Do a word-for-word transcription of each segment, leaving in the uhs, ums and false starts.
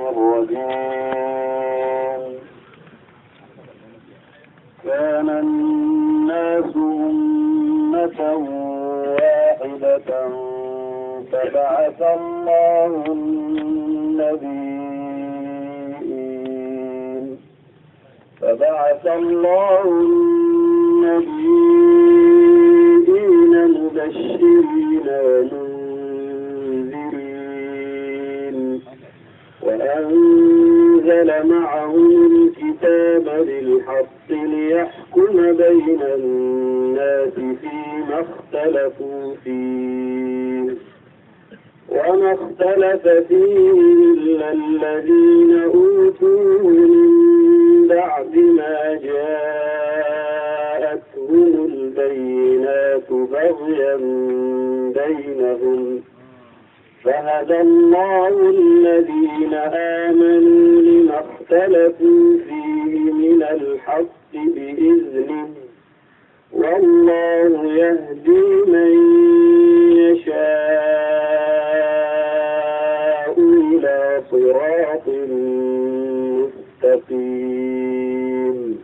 الرجيم. كان الناس أمة واحدة فبعث الله النبيين فبعث الله النبيين مبشرين ومنذرين وأنزل معهم الكتاب بالحق ليحكم بين الناس فيما اختلفوا فيه وما اختلف فيه إلا الذين أوتوه من بعد ما جاءتهم البينات بغيا بينهم فهدى الله الذين آمنوا لما اختلفوا فيه من الحق بإذنه والله يهدي من يشاء إلى صراط مستقيم.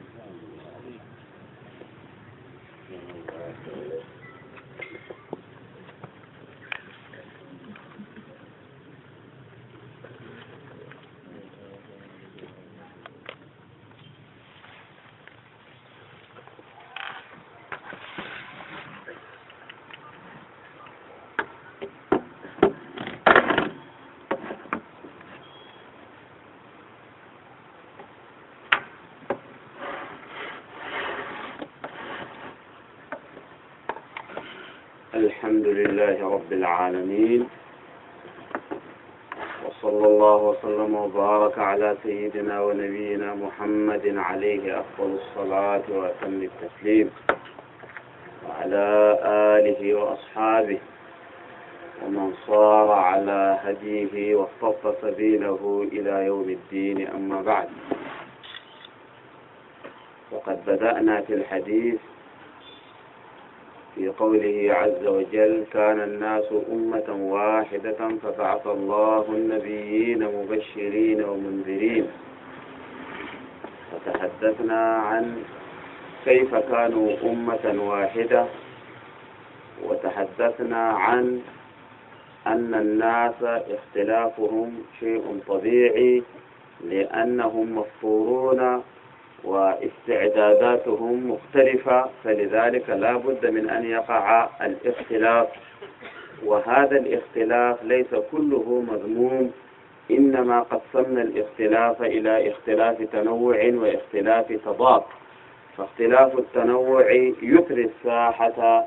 الحمد لله رب العالمين، وصلى الله وسلم وبارك على سيدنا ونبينا محمد عليه أفضل الصلاة وأتم التسليم، وعلى آله وأصحابه ومن صار على هديه واصطفى سبيله إلى يوم الدين. أما بعد، وقد بدأنا في الحديث في قوله عز وجل: كان الناس أمة واحدة فبعث الله النبيين مبشرين ومنذرين. فتحدثنا عن كيف كانوا أمة واحدة، وتحدثنا عن أن الناس اختلافهم شيء طبيعي لأنهم مفطورون واستعداداتهم مختلفة، فلذلك لا بد من أن يقع الاختلاف. وهذا الاختلاف ليس كله مذموم، إنما قسمنا الاختلاف إلى اختلاف تنوع واختلاف تضاد. فاختلاف التنوع يثري الساحة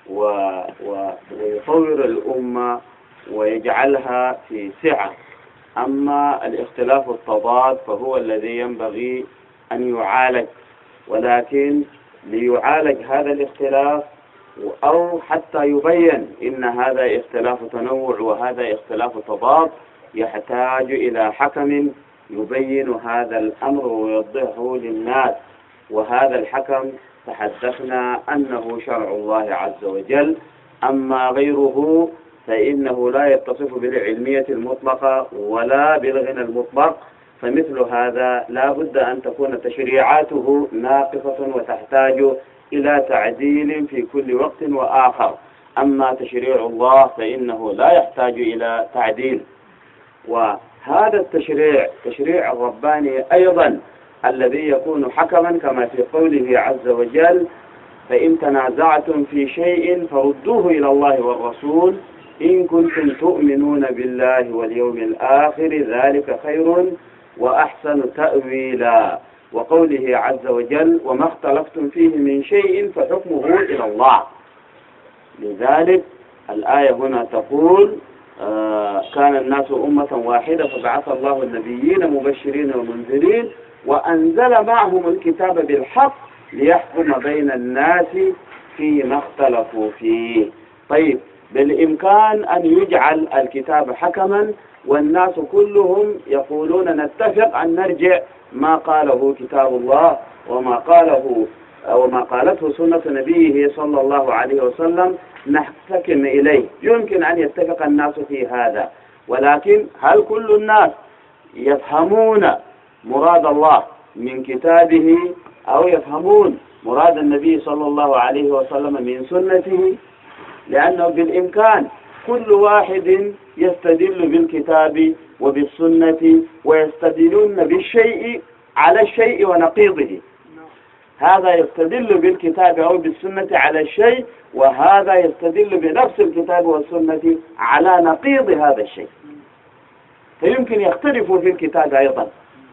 ويطور الأمة ويجعلها في سعة، أما الاختلاف التضاد فهو الذي ينبغي أن يعالج. ولكن ليعالج هذا الاختلاف أو حتى يبين إن هذا اختلاف تنوع وهذا اختلاف تضاد، يحتاج إلى حكم يبين هذا الأمر ويوضحه للناس. وهذا الحكم تحدثنا أنه شرع الله عز وجل، أما غيره فإنه لا يتصف بالعلمية المطلقة ولا بالغنى المطلق. فمثل هذا لا بد أن تكون تشريعاته ناقصة وتحتاج إلى تعديل في كل وقت وآخر. أما تشريع الله فإنه لا يحتاج إلى تعديل. وهذا التشريع تشريع الرباني أيضا الذي يكون حكما كما في قوله عز وجل: فإن تنازعتم في شيء فردوه إلى الله والرسول إن كنتم تؤمنون بالله واليوم الآخر ذلك خير وأحسن تأويلا. وقوله عز وجل: وما اختلفتم فيه من شيء فحكمه إلى الله. لذلك الآية هنا تقول: آه كان الناس أمة واحدة فبعث الله النبيين مبشرين ومنذرين وأنزل معهم الكتاب بالحق ليحكم بين الناس فيما اختلفوا فيه. طيب، بالإمكان أن يجعل الكتاب حكما والناس كلهم يقولون نتفق أن نرجع ما قاله كتاب الله وما قاله وما قالته سنة نبيه صلى الله عليه وسلم نحتكم إليه. يمكن أن يتفق الناس في هذا، ولكن هل كل الناس يفهمون مراد الله من كتابه أو يفهمون مراد النبي صلى الله عليه وسلم من سنته، لأنه بالإمكان كل واحد يستدل بالكتاب وبالسنة ويستدلون بالشيء على الشيء ونقيضه. هذا يستدل بالكتاب أو بالسنة على الشيء، وهذا يستدل بنفس الكتاب والسنة على نقيض هذا الشيء، فيمكن يختلفوا في الكتاب أيضا،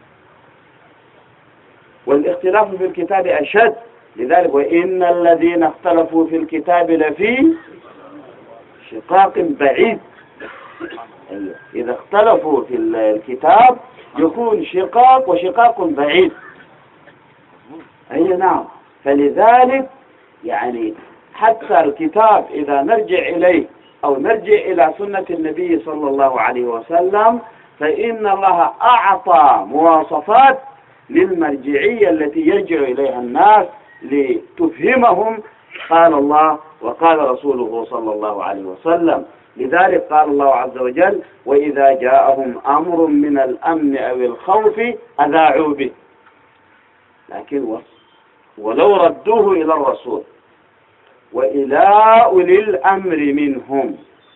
والاختلاف في الكتاب أشد. لذلك وإن الذين اختلفوا في الكتاب لفي شقاق بعيد. إذا اختلفوا في الكتاب يكون شقاق وشقاق بعيد. أي نعم. فلذلك يعني حتى الكتاب إذا نرجع إليه أو نرجع إلى سنة النبي صلى الله عليه وسلم، فإن الله أعطى مواصفات للمرجعية التي يرجع إليها الناس لتفهمهم قال الله وقال رسوله صلى الله عليه وسلم. لذلك قال الله عز وجل: وإذا جاءهم أمر من الأمن أو الخوف أذاعوا به، لكن ولو ردوه إلى الرسول وإلى أولي الأمر منهم.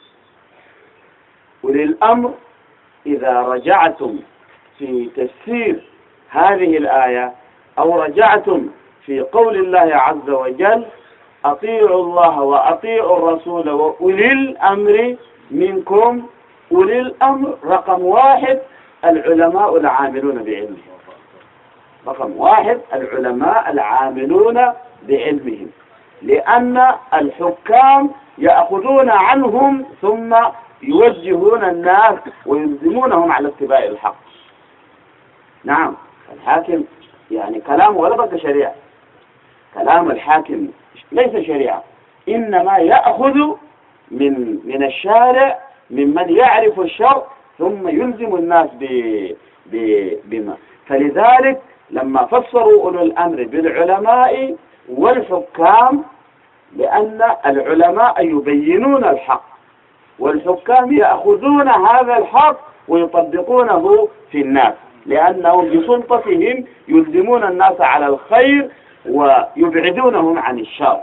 أولي الأمر إذا رجعتم في تفسير هذه الآية أو رجعتم في قول الله عز وجل: أطيعوا الله وأطيعوا الرسول وأولي الأمر منكم. أولي الأمر رقم واحد العلماء العاملون بعلمهم. رقم واحد العلماء العاملون بعلمهم، لأن الحكام يأخذون عنهم ثم يوجهون الناس ويلزمونهم على اتباع الحق. نعم، الحاكم يعني كلامه ولا بد شريعة، كلام الحاكم ليس شريعة، إنما يأخذ من من الشارع ممن يعرف الشرع ثم يلزم الناس بما. فلذلك لما فسروا أولو الأمر بالعلماء والحكام، لأن العلماء يبينون الحق والحكام يأخذون هذا الحق ويطبقونه في الناس، لأنهم بسلطتهم يلزمون الناس على الخير ويبعدونهم عن الشر.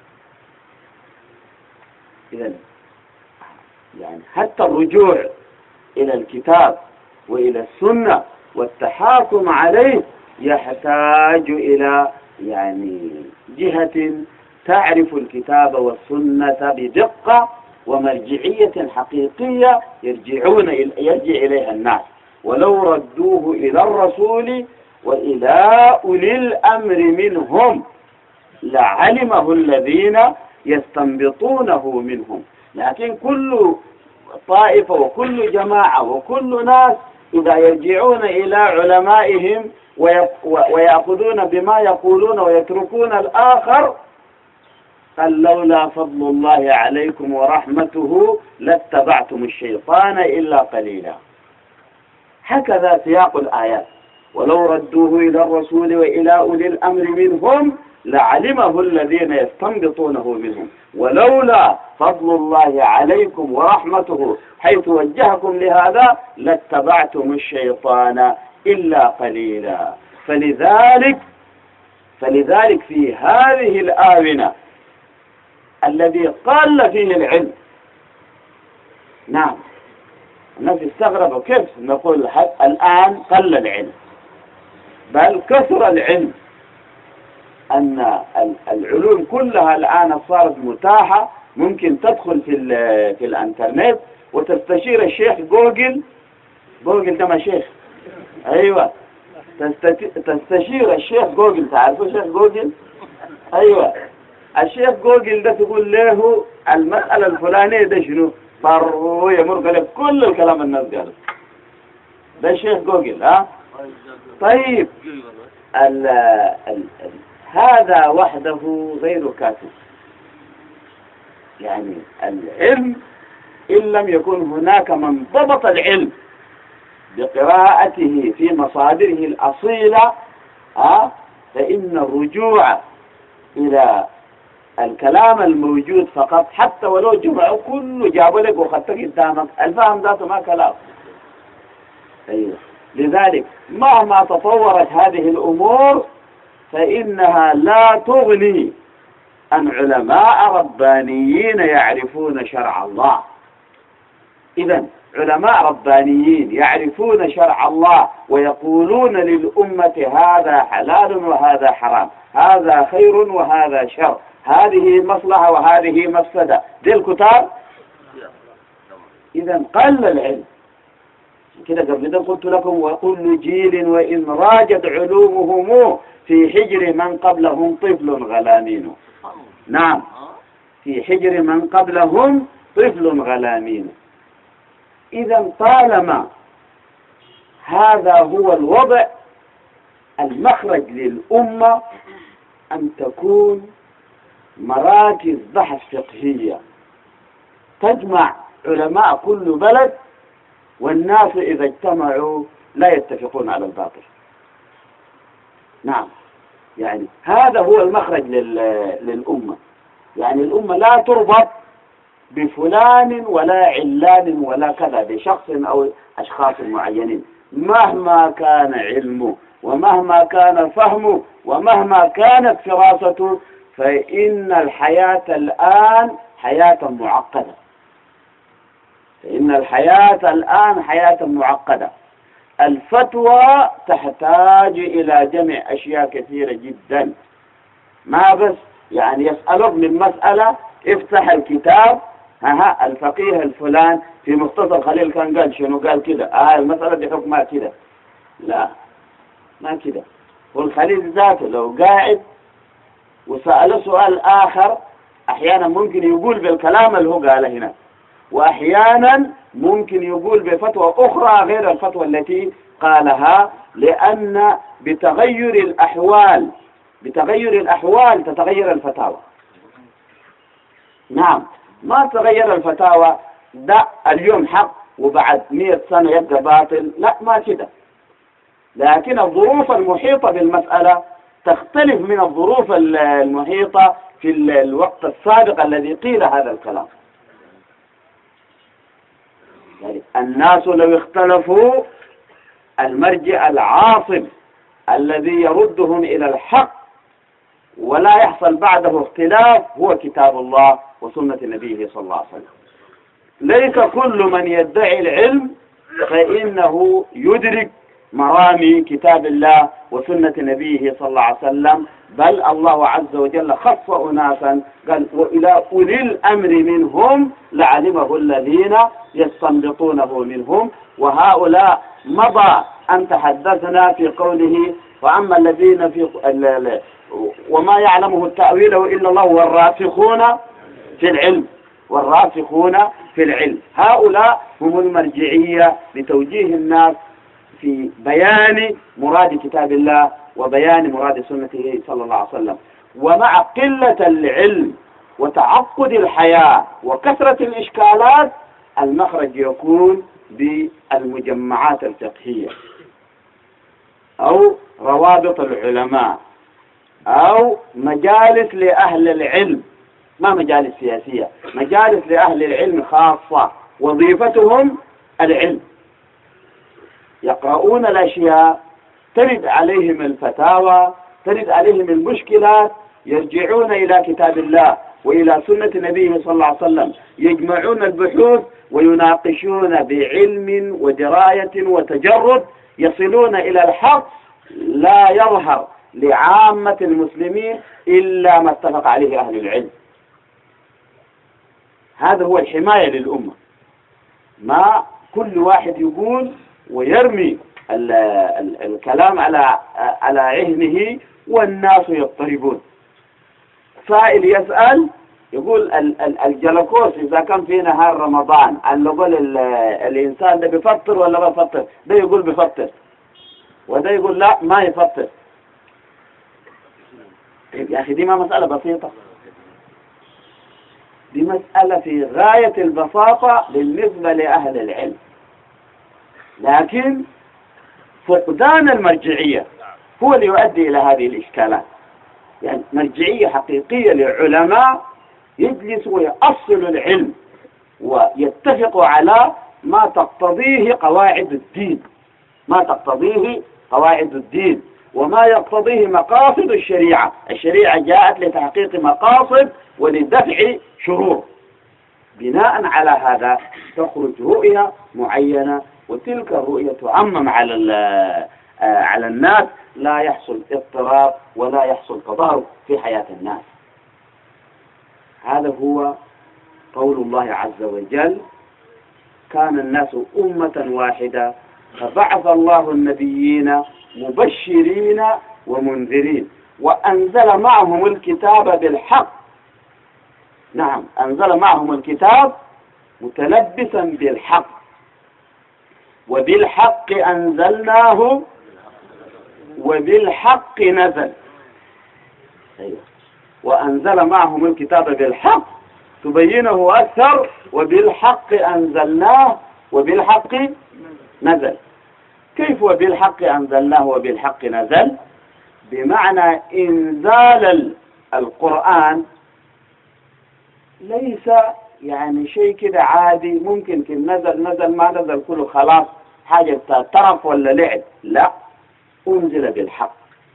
إذن يعني حتى الرجوع إلى الكتاب وإلى السنة والتحاكم عليه يحتاج إلى يعني جهة تعرف الكتاب والسنة بدقة ومرجعية حقيقية يرجعون يرجع إليها الناس. ولو ردوه إلى الرسول وإلى أولي الأمر منهم لعلمه الذين يستنبطونه منهم. لكن كل طائفة وكل جماعة وكل ناس إذا يرجعون إلى علمائهم ويأخذون بما يقولون ويتركون الآخر، قال: لولا فضل الله عليكم ورحمته لاتبعتم الشيطان إلا قليلا. هكذا سياق الآيات: ولو ردوه إلى الرسول وإلى أولي الأمر منهم لعلمه الذين يستنبطونه منهم، ولولا فضل الله عليكم ورحمته حيث وجهكم لهذا لاتبعتم الشيطان إلا قليلا. فلذلك فلذلك في هذه الآونة الذي قل فيه العلم، نعم الناس استغربوا كيف نقول الآن قل العلم، بل كثر العلم، أن العلوم كلها الآن صارت متاحة. ممكن تدخل في في الانترنت وتستشير الشيخ جوجل. جوجل ده ما شيخ، أيوة، تستشير الشيخ جوجل. تعرفوا الشيخ جوجل؟ أيوة، الشيخ جوجل ده تقول له المسألة الفلانية ده شنو، فر يمر لك كل الكلام الناس قاله. ده الشيخ جوجل. ها طيب، ال ال ال هذا وحده غير كافي. يعني العلم إن لم يكن هناك من ضبط العلم بقراءته في مصادره الأصيلة، ها فإن الرجوع إلى الكلام الموجود فقط، حتى ولو جمعوا كله جابوا لك وخدت قدامك، الفهم ذاته ما كلام. أيوه. لذلك مهما تطورت هذه الأمور فإنها لا تغني عن علماء ربانيين يعرفون شرع الله. إذن علماء ربانيين يعرفون شرع الله ويقولون للأمة هذا حلال وهذا حرام، هذا خير وهذا شر، هذه مصلحة وهذه مفسدة، دي الكتاب. إذن قل العلم كده. قبل قلت لكم وكل جيل وإن راجت علومهم في حجر من قبلهم طفل غلامين. نعم، في حجر من قبلهم طفل غلامين. إذا طالما هذا هو الوضع، المخرج للأمة أن تكون مراكز بحث فقهية تجمع علماء كل بلد، والناس إذا اجتمعوا لا يتفقون على الباطل. نعم، يعني هذا هو المخرج للأمة. يعني الأمة لا تربط بفلان ولا علان ولا كذا، بشخص أو أشخاص معينين، مهما كان علمه ومهما كان فهمه ومهما كانت فراسته، فإن الحياة الآن حياة معقدة. فإن الحياة الآن حياة معقدة. الفتوى تحتاج إلى جمع أشياء كثيرة جدا، ما بس يعني يسألك من مسألة افتح الكتاب، ها الفقيه الفلان في مختصر خليل كان قال شنو، قال كده، آه المسألة دي حكمها كده. لا، ما كده. والخليل ذاته لو قاعد وسأل سؤال آخر أحيانا ممكن يقول بالكلام اللي هو قاله هنا، وأحيانا ممكن يقول بفتوى أخرى غير الفتوى التي قالها، لأن بتغير الأحوال بتغير الأحوال تتغير الفتاوى. نعم، ما تغير الفتاوى ده اليوم حق وبعد مئة سنة يبقى باطل، لا، ما كده. لكن الظروف المحيطة بالمسألة تختلف من الظروف المحيطة في الوقت السابق الذي قيل هذا الكلام. يعني الناس لو اختلفوا، المرجع العاصم الذي يردهم إلى الحق ولا يحصل بعده اختلاف هو كتاب الله وسنة نبيه صلى الله عليه وسلم. ليس كل من يدعي العلم فإنه يدرك مرامي كتاب الله وسنة نبيه صلى الله عليه وسلم، بل الله عز وجل خص أناسا قال وإلى أولي الأمر منهم لعلمه الذين يستنبطونه منهم. وهؤلاء مضى أن تحدثنا في قوله وأما الذين في وما يعلمه التأويل إلا الله والراسخون في العلم والراسخون في العلم. هؤلاء هم المرجعية لتوجيه الناس في بيان مراد كتاب الله وبيان مراد سنته صلى الله عليه وسلم. ومع قلة العلم وتعقد الحياة وكثرة الإشكالات، المخرج يكون بالمجمعات الفقهية أو روابط العلماء أو مجالس لأهل العلم، ما مجالس سياسية، مجالس لأهل العلم خاصة وظيفتهم العلم، يقرؤون الأشياء، ترد عليهم الفتاوى، ترد عليهم المشكلات، يرجعون إلى كتاب الله وإلى سنة نبيه صلى الله عليه وسلم، يجمعون البحوث ويناقشون بعلم ودراية وتجرد، يصلون إلى الحق لا يظهر لعامة المسلمين إلا ما اتفق عليه أهل العلم. هذا هو الحماية للأمة، ما كل واحد يقول ويرمي ال ال الكلام على على عهنه والناس يضطربون. سائل يسأل يقول ال ال الجلوكوز إذا كان في نهار رمضان، اللي يقول الإنسان ده بيفطر ولا ما بيفطر، ده يقول بيفطر وده يقول لا ما يفطر. يا أخي دي ما مسألة بسيطة، دي مسألة في غاية البساطة بالنسبة لأهل العلم، لكن فقدان المرجعية هو اللي يؤدي إلى هذه الإشكالات. يعني مرجعية حقيقية للعلماء يجلسوا ويأصلوا العلم ويتفقوا على ما تقتضيه قواعد الدين ما تقتضيه قواعد الدين وما يقتضيه مقاصد الشريعة. الشريعة جاءت لتحقيق مقاصد ولدفع شرور. بناء على هذا تخرج رؤية معينة، وتلك الرؤية تعمم على على الناس، لا يحصل اضطراب ولا يحصل تضارب في حياة الناس. هذا هو قول الله عز وجل: كان الناس أمة واحدة فبعث الله النبيين مبشرين ومنذرين وأنزل معهم الكتاب بالحق. نعم، أنزل معهم الكتاب متلبسا بالحق، وبالحق أنزلناه وبالحق نزل. أيوة. وأنزل معهم الكتاب بالحق تبينه أكثر، وبالحق أنزلناه وبالحق نزل. كيف وبالحق أنزلناه وبالحق نزل؟ بمعنى إنزال القرآن ليس يعني شيء كده عادي، ممكن كن نزل نزل ما نزل كله خلاص حاجة طرف ولا لعب. لا، أنزل بالحق،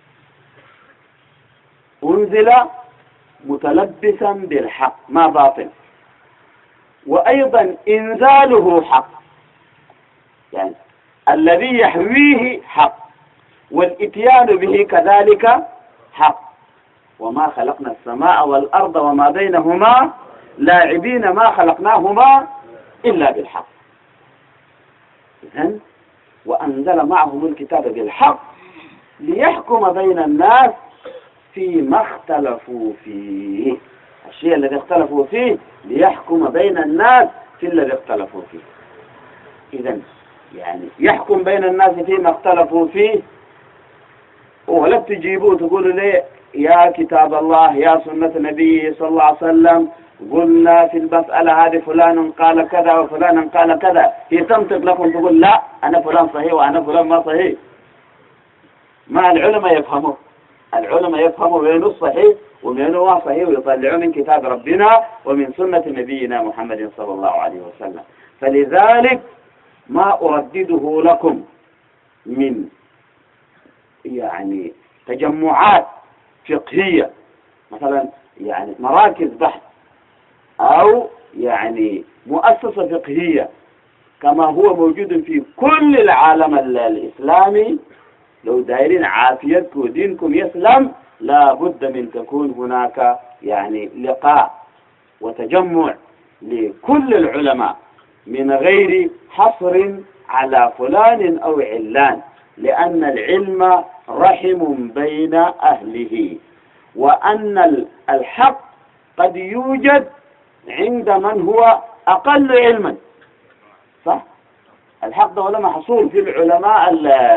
أنزل متلبسا بالحق ما باطل. وأيضا إنزاله حق، يعني الذي يحويه حق، والإتيان به كذلك حق. وما خلقنا السماء والأرض وما بينهما لاعبين، ما خلقناهما إلا بالحق. إذن وأنزل معهم الكتاب بالحق ليحكم بين الناس فيما اختلفوا فيه. الشيء الذي اختلفوا فيه ليحكم بين الناس في الذي اختلفوا فيه. إذن يعني يحكم بين الناس فيما اختلفوا فيه، ولا تجيبوا تقولوا لي يا كتاب الله يا سنة النبي صلى الله عليه وسلم قلنا في المسألة هذه فلان قال كذا وفلان قال كذا، هي تنطق لكم تقول لا أنا فلان صحيح وأنا فلان ما صحيح. ما العلماء يفهموا، العلماء يفهموا بين الصحيح وبين ما صحيح، ويطلعوا من كتاب ربنا ومن سنة نبينا محمد صلى الله عليه وسلم. فلذلك ما أردده لكم من يعني تجمعات فقهية، مثلا يعني مراكز بحث أو يعني مؤسسة فقهية كما هو موجود في كل العالم الإسلامي، لو دايرين عافيتكم ودينكم يسلم لا بد من تكون هناك يعني لقاء وتجمع لكل العلماء من غير حصر على فلان أو علان، لأن العلم رحم بين أهله، وأن الحق قد يوجد عند من هو أقل علما. صح؟ الحق ده ولا محصور في العلماء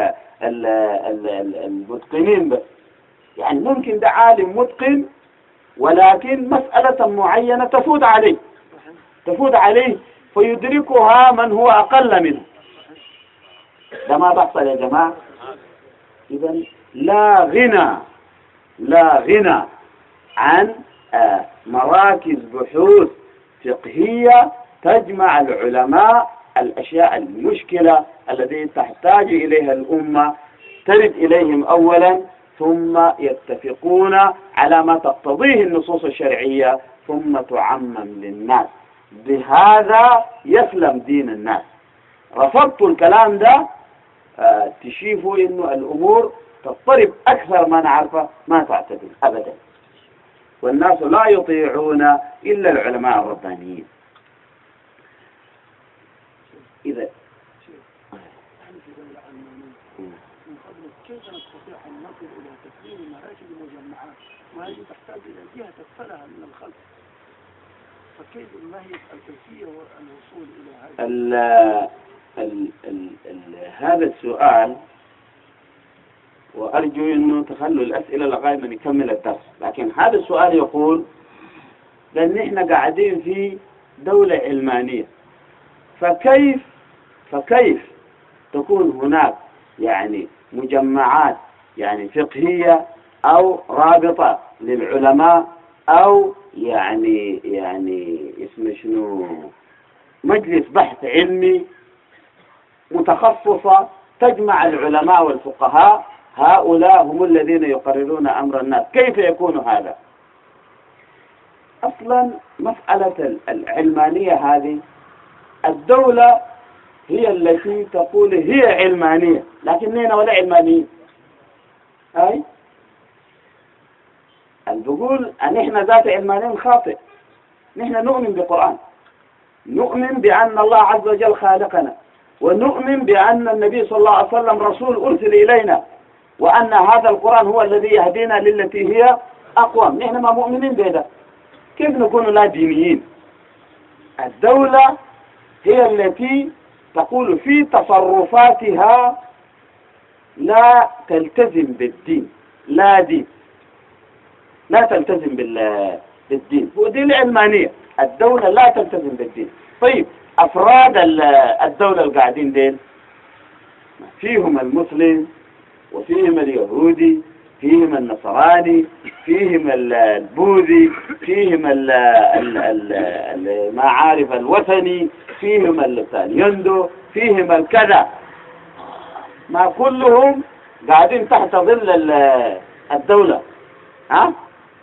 المتقنين بس، يعني ممكن ده عالم متقن ولكن مسألة معينة تفوت عليه تفوت عليه فيدركها من هو أقل منه. ده ما بحصل يا جماعة. إذن لا غنى لا غنى عن مراكز بحوث فقهية تجمع العلماء الأشياء المشكلة التي تحتاج إليها الأمة، ترد إليهم أولا ثم يتفقون على ما تقتضيه النصوص الشرعية ثم تعمم للناس. بهذا يسلم دين الناس. رفضت الكلام ده آه تشوفوا إنه الأمور تضطرب أكثر ما نعرفه ما تعتدل أبدا، والناس لا يطيعون إلا العلماء الربانيين. إذا كيف نستطيع أن نصل إلى تسليم مراكز المجمعات وهذه تحتاج إلى جهة تدخلها من الخلف، فكيف ما هي الكيفية والوصول إلى هذا؟ ال ال ال ال هذا السؤال، وأرجو أنه تخلوا الأسئلة لغاية ما نكمل الدرس، لكن هذا السؤال يقول لأن إحنا قاعدين في دولة علمانية، فكيف فكيف تكون هناك يعني مجمعات يعني فقهية أو رابطة للعلماء أو يعني يعني اسمه شنو مجلس بحث علمي متخصصة تجمع العلماء والفقهاء، هؤلاء هم الذين يقررون أمر الناس. كيف يكون هذا؟ أصلا مسألة العلمانية هذه، الدولة هي التي تقول هي علمانية، لكننا ولا علمانيين. أي البقول أن إحنا ذات علمانيين خاطئ. نحن نؤمن بالقرآن، نؤمن بأن الله عز وجل خالقنا، ونؤمن بأن النبي صلى الله عليه وسلم رسول أرسل إلينا، وأن هذا القرآن هو الذي يهدينا للتي هي أقوم. نحن ما مؤمنين بهذا، كيف نكون لا دينيين؟ الدولة هي التي تقول في تصرفاتها لا تلتزم بالدين، لا دين، لا تلتزم بالدين، ودي العلمانية. الدولة لا تلتزم بالدين. طيب أفراد الدولة القاعدين دين فيهم المسلم وفيهم اليهودي، فيهم النصراني، فيهم البوذي، فيهم ما عارف الوثني، فيهم اليندو، فيهم الكذا، ما كلهم قاعدين تحت ظل الدولة. ها؟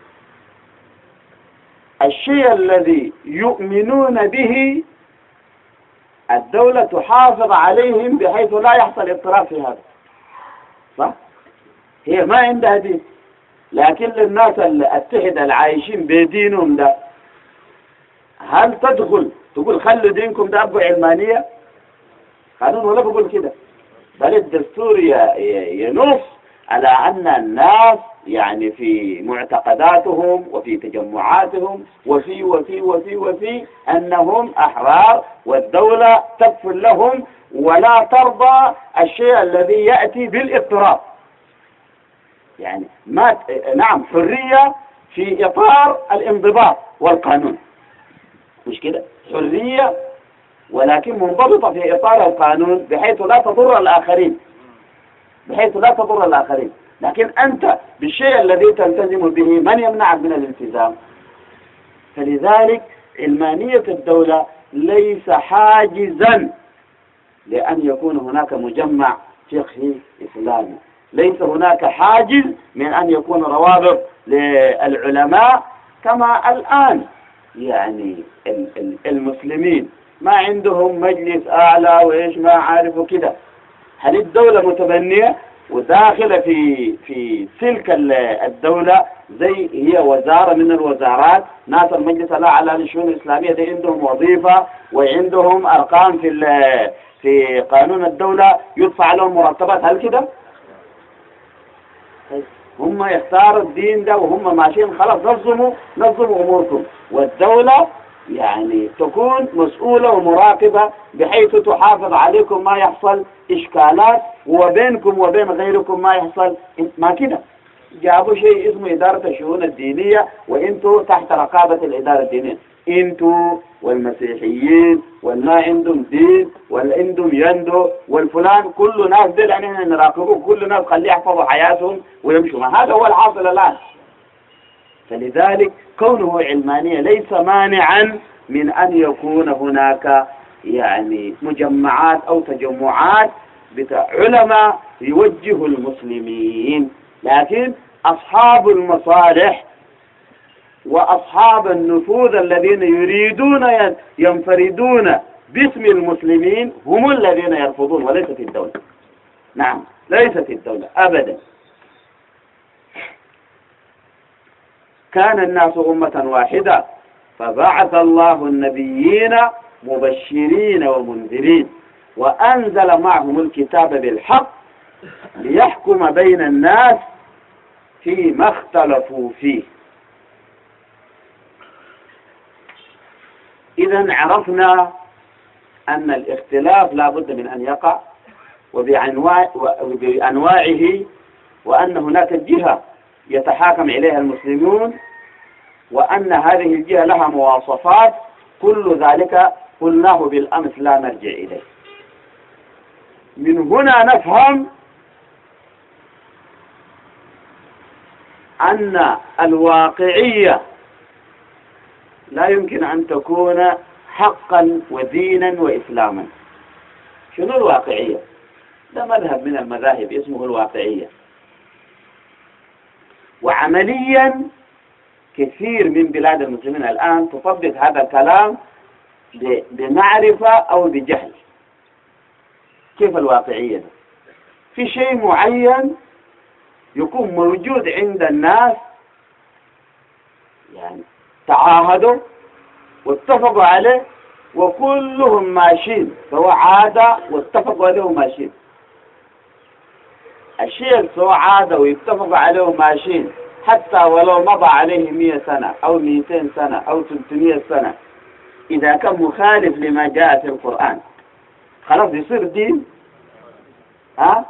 الشيء الذي يؤمنون به الدولة تحافظ عليهم بحيث لا يحصل اضطراب في هذا، صح؟ هي ما عندها دين، لكن للناس التحدة العايشين بدينهم ده، هل تدخل تقول خلوا دينكم ده أبقوا علمانية؟ قانون ولا بقول كده، بل الدستور ينص على أن الناس يعني في معتقداتهم وفي تجمعاتهم وفي وفي وفي وفي أنهم أحرار، والدولة تكفل لهم ولا ترضى الشيء الذي يأتي بالاضطراب. يعني ما نعم حرية في إطار الانضباط والقانون، مش كده؟ حرية ولكن منضبطة في إطار القانون بحيث لا تضر الآخرين، بحيث لا تضر الآخرين. لكن أنت بالشيء الذي تلتزم به من يمنعك من الالتزام؟ فلذلك علمانية الدولة ليس حاجزا لأن يكون هناك مجمع فقهي إسلامي، ليس هناك حاجز من أن يكون روابط للعلماء كما الآن. يعني المسلمين ما عندهم مجلس أعلى وإيش ما عارفوا كده. هل الدولة متبنية وداخلة في في تلك الدولة زي هي وزارة من الوزارات؟ ناس المجلس الأعلى للشؤون الإسلامية دي عندهم وظيفة وعندهم أرقام في في قانون الدولة يدفع لهم مرتبات، هل كده؟ هم يختاروا الدين ده وهم ماشيين خلاص، نظموا نظموا أموركم، والدولة يعني تكون مسؤولة ومراقبة بحيث تحافظ عليكم ما يحصل إشكالات، وبينكم وبين غيركم ما يحصل ما كده. جابوا شيء اسمه إدارة الشؤون الدينية، وإنتوا تحت رقابة الإدارة الدينية، إنتوا والمسيحيين والما عندهم دين والعندهم يندو والفلان، كل ناس دل علينا نراقبوه، كل ناس خليه يحفظوا حياتهم ويمشوا. ما هذا هو الحاصل الآن. فلذلك كونه علمانية ليس مانعا من أن يكون هناك يعني مجمعات أو تجمعات بتاع علماء يوجهوا المسلمين، لكن أصحاب المصالح وأصحاب النفوذ الذين يريدون ينفردون باسم المسلمين هم الذين يرفضون، وليست الدولة. نعم، ليست الدولة أبدا. كان الناس أمة واحدة فبعث الله النبيين مبشرين ومنذرين وأنزل معهم الكتاب بالحق ليحكم بين الناس فيما اختلفوا فيه. إذا عرفنا أن الاختلاف لا بد من أن يقع وبأنواعه، وأن هناك جهة يتحاكم إليها المسلمون، وأن هذه الجهة لها مواصفات، كل ذلك قلناه بالأمس لا نرجع إليه. من هنا نفهم أن الواقعية لا يمكن أن تكون حقا ودينا وإسلاما. شنو الواقعية؟ ده مذهب من المذاهب اسمه الواقعية. وعمليا كثير من بلاد المسلمين الآن تطبق هذا الكلام بمعرفة أو بجهل. كيف الواقعية ده؟ في شيء معين يكون موجود عند الناس، يعني تعاهدوا واتفقوا عليه وكلهم ماشيين، سواء عادة واتفقوا عليه ماشيين. الشيء سواء عادة ويتفقوا عليه ماشيين حتى ولو مضى عليه مئة سنة أو مئتين سنة أو ثلاثمئة سنة، إذا كان مخالف لما جاء في القرآن خلاص يصير دين. ها؟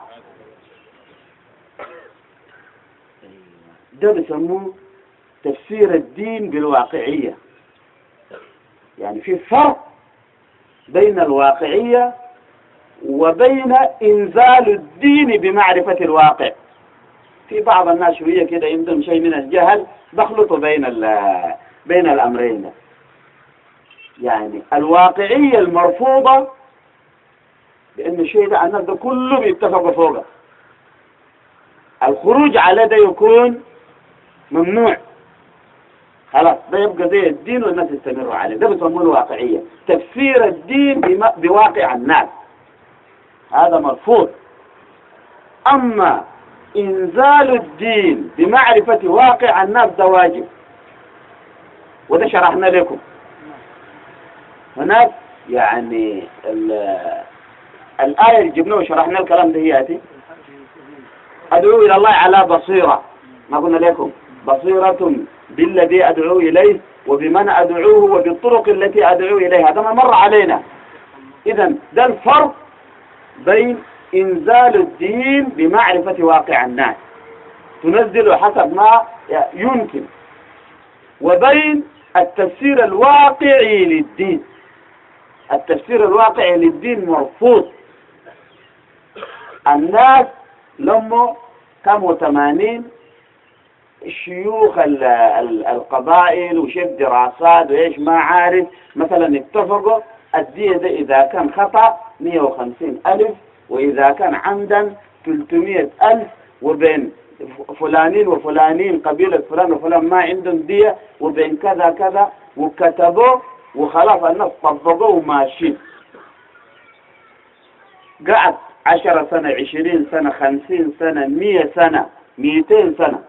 ده بيسموه تفسير الدين بالواقعية. يعني في فرق بين الواقعية وبين إنزال الدين بمعرفة الواقع. في بعض الناس شوية كده عندهم شيء من الجهل بخلطوا بين بين الأمرين. يعني الواقعية المرفوضة لأن الشيء ده الناس ده كله بيتفقوا فوقه، الخروج على ده يكون ممنوع، خلاص ده يبقى زي الدين والناس يستمروا عليه. ده بيسموه الواقعية، تفسير الدين بواقع الناس، هذا مرفوض. أما إنزال الدين بمعرفة واقع الناس ده واجب، وده شرحنا لكم هناك. يعني الآية اللي جبناه وشرحنا الكلام ده هي أدعو إلى الله على بصيرة، ما قلنا لكم بصيرة بالذي أدعو إليه وبمن أدعوه وبالطرق التي أدعو إليها، هذا ما مر علينا. إذن ده الفرق بين إنزال الدين بمعرفة واقع الناس تنزل حسب ما يمكن، وبين التفسير الواقعي للدين. التفسير الواقعي للدين مرفوض. الناس لما كانوا ثمانين شيوخ القبائل وشيخ دراسات وإيش ما عارف مثلا اتفقوا الدين ده إذا كان خطأ مئة وخمسين ألف، وإذا كان عمدا ثلاثمئة ألف، وبين فلانين وفلانين قبيلة فلان وفلان ما عندهم دية، وبين كذا كذا، وكتبوا وخلاص الناس طبقوا وماشيين. قعد عشر سنة عشرين سنة خمسين سنة مئة سنة مئتين سنة،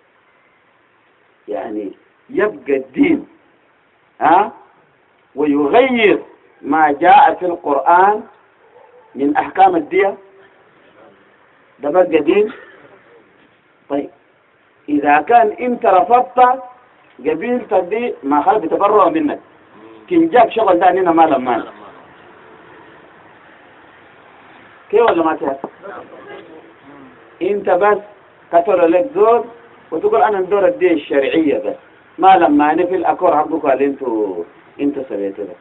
يعني يبقى الدين ها ويغير ما جاء في القرآن من أحكام الدية، ده بقى دين. طيب إذا كان أنت رفضت قبيلتك دي ما خلق بتبرع منك، كن جاك شغل ده أننا مالا مالا كيف ولا ما تعرف؟ أنت بس كثر لك زول وتقول أنا ندور الدية الشرعية بس، ما لما نفي الأكور حقك قال أنتوا أنت سويته ده.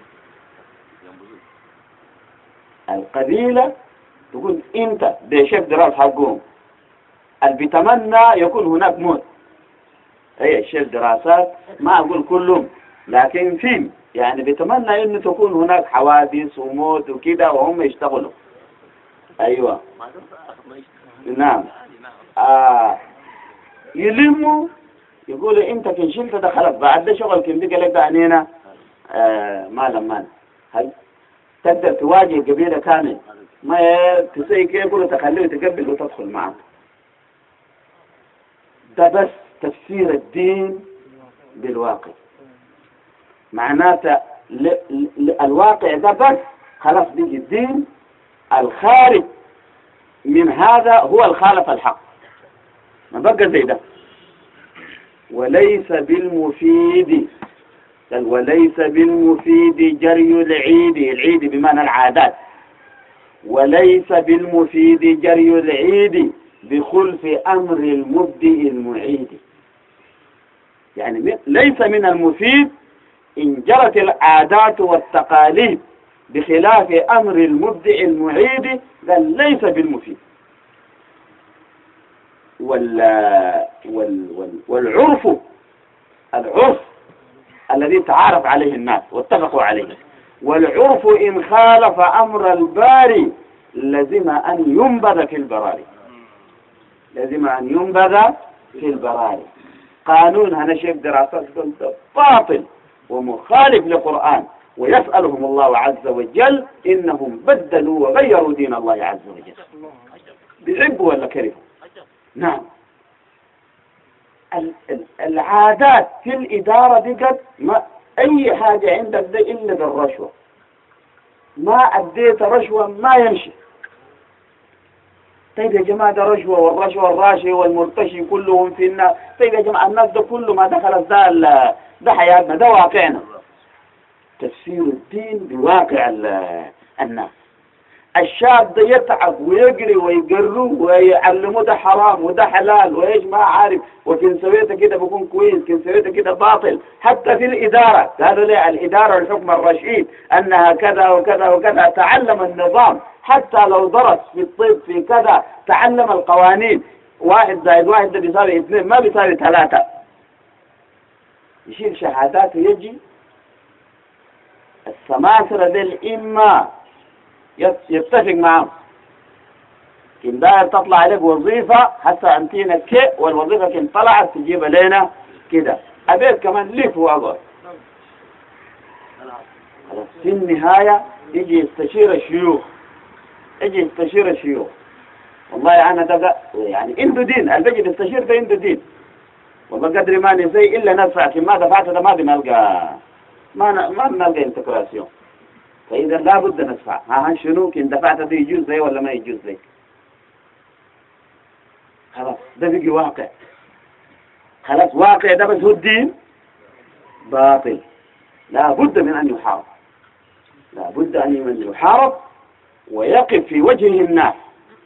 القبيلة تقول أنت بشيف دراس حقهم، اللي بيتمنى يكون هناك موت. أي الشيف دراسات ما أقول كلهم، لكن فيهم يعني بيتمنى إنه تكون هناك حوادث وموت وكده وهم يشتغلوا. أيوة نعم. آه يلموا يقولوا أنت كن شلت ده خلاص بعد ده شغل كن بقى لك ده عنينا آه ما لما هل تقدر تواجه قبيلة كامل ما تسوي كيف يقولوا تخليه تقبل وتدخل معك. ده بس تفسير الدين بالواقع، معناته الواقع ده بس خلاص بيجي الدين. الخارج من هذا هو الخالف الحق، ما بقى زي ده. وليس بالمفيد وليس بالمفيد جري العيد، العيد بمعنى العادات، وليس بالمفيد جري العيد بخلف أمر المبدئ المعيد. يعني ليس من المفيد إن جرت العادات والتقاليد بخلاف أمر المبدئ المعيد، قال ليس بالمفيد. وال وال وال والعرف العرف الذي تعارف عليه الناس واتفقوا عليه، والعرف إن خالف أمر الباري لازم أن ينبذ في البراري، لازم أن ينبذ في البراري. قانون أنا شايف دراسات باطل ومخالف للقرآن، ويسألهم الله عز وجل إنهم بدلوا وغيروا دين الله عز وجل. بيحبوا ولا كرهوا؟ نعم. العادات في الإدارة بقت ما أي حاجة عندك ده إلا بالرشوة، ما أديت رشوة ما يمشي. طيب يا جماعة ده رشوة، والرشوة الراشي والمرتشي كلهم في الناس. طيب يا جماعة الناس ده كله ما دخلت ده ده حياتنا، ده واقعنا. تفسير الدين بواقع الناس. الشاب ده يتعب ويجري ويقروه ويعلموه ده حرام وده حلال وإيش ما عارف، وكن سويته كده بكون كويس، كن سويته كده باطل. حتى في الإدارة قالوا لي الإدارة والحكم الرشيد أنها كذا وكذا وكذا. تعلم النظام، حتى لو درس في الطب في كذا تعلم القوانين. واحد زائد واحد ده بيساوي اثنين ما بيساوي ثلاثة. يشيل شهادات ويجي السماسرة دي إما يتفق معهم كن داير تطلع عليك وظيفة حتى أنتينا كي، والوظيفة كن طلعت تجيب لنا كده أبيت كمان ليك وأقول. في النهاية يجي يستشير الشيوخ، يجي يستشير الشيوخ. والله أنا ده يعني عنده دين، البيجي يستشير ده عنده دين. والله قدري ما نزي إلا ندفع، كما دفعت ده ما بنلقى ما ما بنلقى انتقراسيون. فإذا لا بد ندفع. ها شنو كن دفعت ده يجوز لي ولا ما يجوز لي؟ خلاص ده بيجي واقع. خلاص واقع ده بس هو الدين باطل. لا بد من أن يحارب، لا بد أن يحارب ويقف في وجهه الناس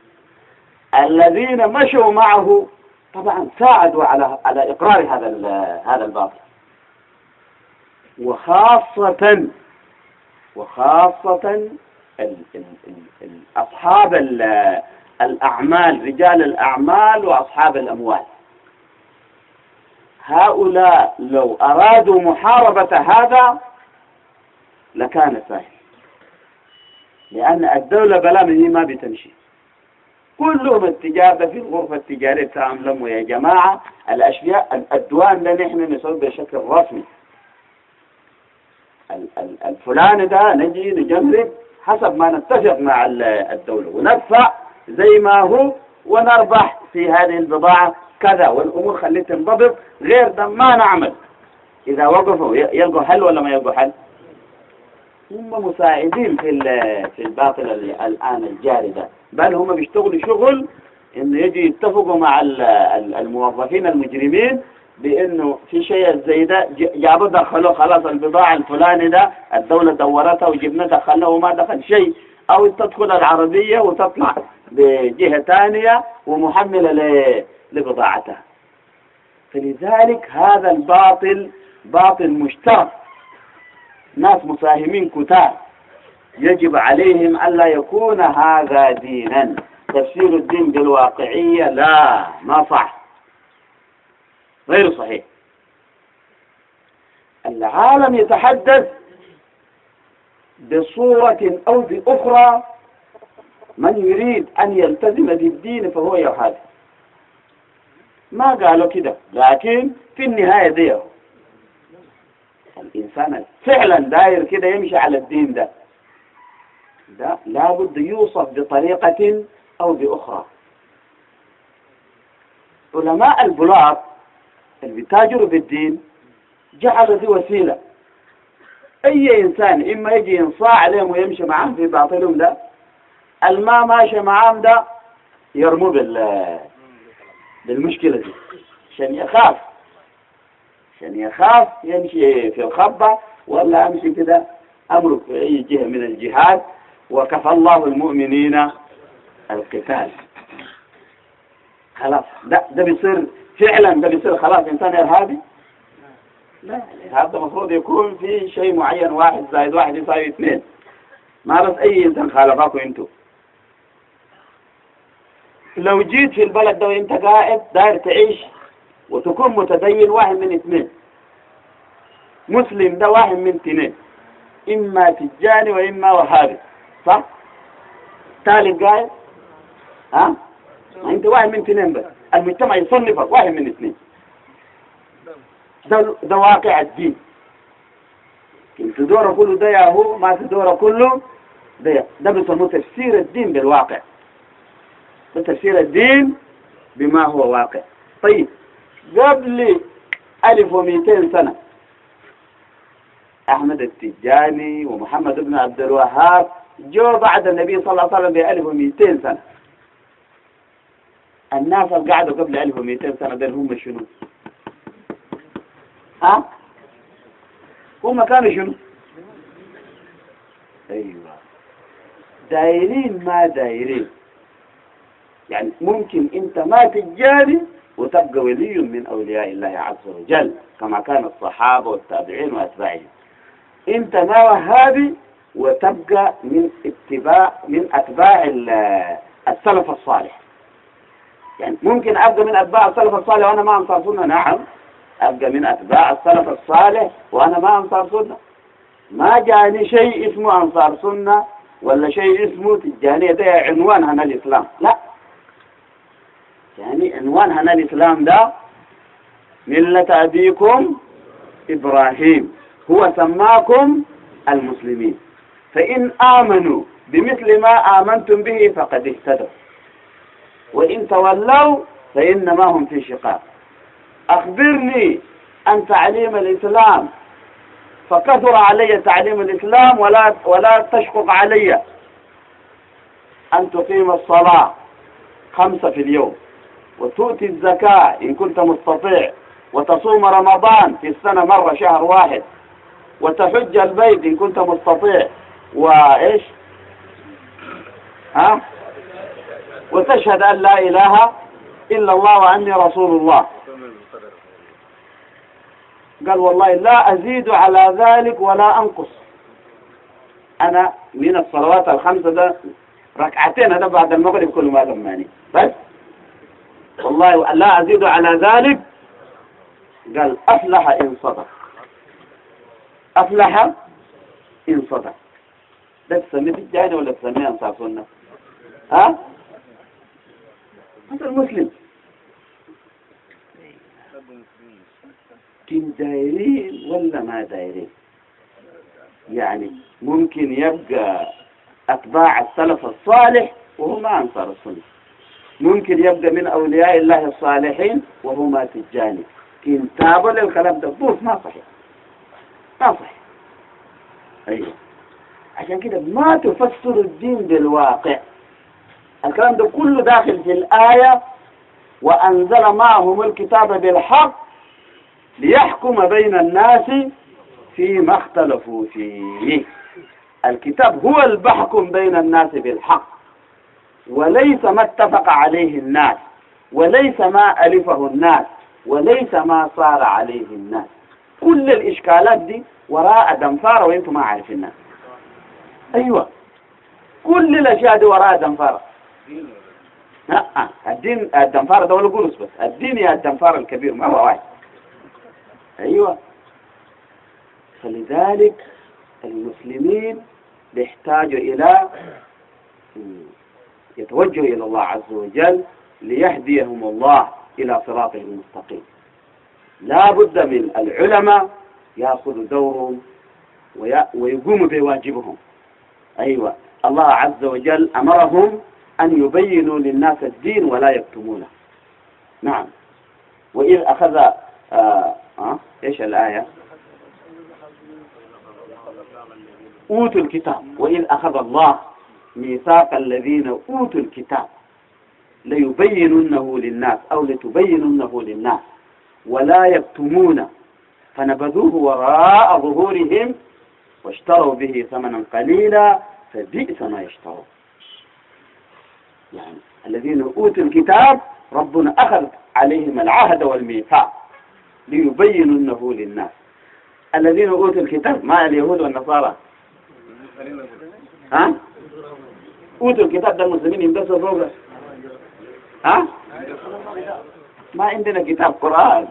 الذين مشوا معه. طبعا ساعدوا على على إقرار هذا هذا الباطل، وخاصة وخاصة ال ال ال أصحاب الأعمال، رجال الأعمال وأصحاب الأموال. هؤلاء لو أرادوا محاربة هذا لكان سهل، لأن الدولة بلا منه ما بتمشي. كلهم التجارة في الغرفة التجارية تعملوا يا جماعة الأشياء الدوان ده نحن نسوي بشكل رسمي. الفلاني ده نجي نجمرك حسب ما نتفق مع الدولة وندفع زي ما هو ونربح في هذه البضاعة كذا، والأمور خليه تنضبط. غير ده ما نعمل. إذا وقفوا يلقوا حل ولا ما يلقوا حل؟ هم مساعدين في في الباطل الآن الجاري ده، بل هم بيشتغلوا شغل إنه يجي يتفقوا مع الموظفين المجرمين بإنه في شيء زي ده جابوا دخلوا خلاص البضاعة الفلاني ده الدولة دورتها وجبنا دخلنا وما دخل شيء، أو تدخل العربية وتطلع بجهة ثانية ومحملة لبضاعتها. فلذلك هذا الباطل باطل مشترك، ناس مساهمين كتار يجب عليهم ألا يكون هذا دينا. تفسير الدين بالواقعية لا، ما صح، غير صحيح. العالم يتحدث بصورة أو بأخرى، من يريد أن يلتزم بالدين فهو يرهب. ما قالوا كده، لكن في النهاية ديه الإنسان فعلا داير كده يمشي على الدين ده ده لابد يوصف بطريقة أو بأخرى. علماء البلاط اللي بيتاجروا بالدين جعلوا دي وسيلة. أي إنسان إما يجي ينصاع عليهم ويمشي معهم في باطلهم ده، الما ماشي معهم ده يرموا بال بالمشكلة دي عشان يخاف، عشان يخاف يمشي في الخبة ولا يمشي كده أمرك في أي جهة من الجهات. وكفى الله المؤمنين القتال. خلاص ده ده بيصير فعلا، ده بيصير خلاص إنسان إرهابي؟ لا، الإرهاب ده المفروض يكون في شيء معين، واحد زائد واحد يساوي اثنين، ما بس أي إنسان خالفاكم أنتوا. لو جيت في البلد ده وأنت قاعد داير تعيش وتكون متدين، واحد من اثنين، مسلم ده واحد من اثنين، إما تجاني وإما وهابي، صح؟ ثالث قاعد ها؟ ما انت واحد من اثنين بس. المجتمع يصنفك واحد من اثنين. ده, ده واقع الدين. انت دور كله ده يا هو، ما تدور كله ده. ده بيسموه تفسير الدين بالواقع. ده تفسير الدين بما هو واقع. طيب قبل ألف ومئتين سنة أحمد التجاني ومحمد بن عبد الوهاب جو بعد النبي صلى الله عليه وسلم بألف ومئتين سنة. الناس اللي قعدوا قبل ألف ومئتين سنة دول هم شنو؟ ها؟ هم كانوا شنو؟ أيوة، دايرين ما دايرين. يعني ممكن أنت ما تجاري وتبقى ولي من أولياء الله عز وجل كما كان الصحابة والتابعين وأتباعهم. أنت ما وهابي وتبقى من اتباع من أتباع السلف الصالح. يعني ممكن أبقى من أتباع السلف الصالح وأنا ما أنصار سنة. نعم، أبقى من أتباع السلف الصالح وأنا ما أنصار سنة. ما جاني شيء اسمه أنصار سنة ولا شيء اسمه تجانية. ده عنوان هنا الإسلام. لا، يعني عنوان هنا الإسلام ده ملة أبيكم إبراهيم هو سماكم المسلمين، فإن آمنوا بمثل ما آمنتم به فقد اهتدوا وإن تولوا فإنما هم في شقاق. أخبرني عن تعليم الإسلام، فكثر علي تعليم الإسلام ولا ولا تشقق علي. أن تقيم الصلاة خمسة في اليوم، وتؤتي الزكاة إن كنت مستطيع، وتصوم رمضان في السنة مرة شهر واحد، وتحج البيت إن كنت مستطيع، وإيش ها وتشهد أن لا إله إلا الله وأني رسول الله. قال والله لا أزيد على ذلك ولا أنقص. أنا من الصلوات الخمسة ده ركعتين هذا بعد المغرب كل ما لماني بس، والله لا أزيد على ذلك. قال أفلح إن صدق، أفلح إن صدق. ده تسميه تجاني ولا تسميه أنصار سنة؟ ها؟ أنت المسلم. كن دايرين ولا ما دايرين؟ يعني ممكن يبقى أتباع السلف الصالح وهم أنصار السنة، ممكن يبقى من أولياء الله الصالحين وهم تجاني. كن تابوا للكلام ده بوس ما صحيح، ما صحيح. أيوه، عشان كده ما تفسر الدين بالواقع. الكلام ده كله داخل في الآية وأنزل معهم الكتاب بالحق ليحكم بين الناس فيما اختلفوا فيه. الكتاب هو البحكم بين الناس بالحق، وليس ما اتفق عليه الناس، وليس ما ألفه الناس، وليس ما صار عليه الناس. كل الإشكالات دي وراء دنفارة وإنتم ما عارفينها. أيوة، كل الأشياء دي وراء دنفارة. لا، الدين الدنفارة ده ولا قرص بس، الدين يا الدنفارة الكبير ما هو واحد. أيوة، فلذلك المسلمين بيحتاجوا إلى يتوجهوا إلى الله عز وجل ليهديهم الله إلى صراطه المستقيم. لا بد من العلماء يأخذوا دورهم ويقوموا بواجبهم. أيوة، الله عز وجل أمرهم أن يبينوا للناس الدين ولا يكتمونه. نعم، وإذ أخذ آه آه إيش الآية؟ أوتوا الكتاب، وإذ أخذ الله ميثاق الذين أوتوا الكتاب ليبيننه للناس أو لتبيننه للناس ولا يكتمون فنبذوه وراء ظهورهم واشتروا به ثمنا قليلا فبئس ما يشترون. يعني الذين أوتوا الكتاب ربنا أخذ عليهم العهد والميثاق ليبيننه للناس. الذين أوتوا الكتاب ما اليهود والنصارى، ها؟ أوتوا الكتاب ده المسلمين يندسوا فوقه. ها؟ ما عندنا كتاب قرآن.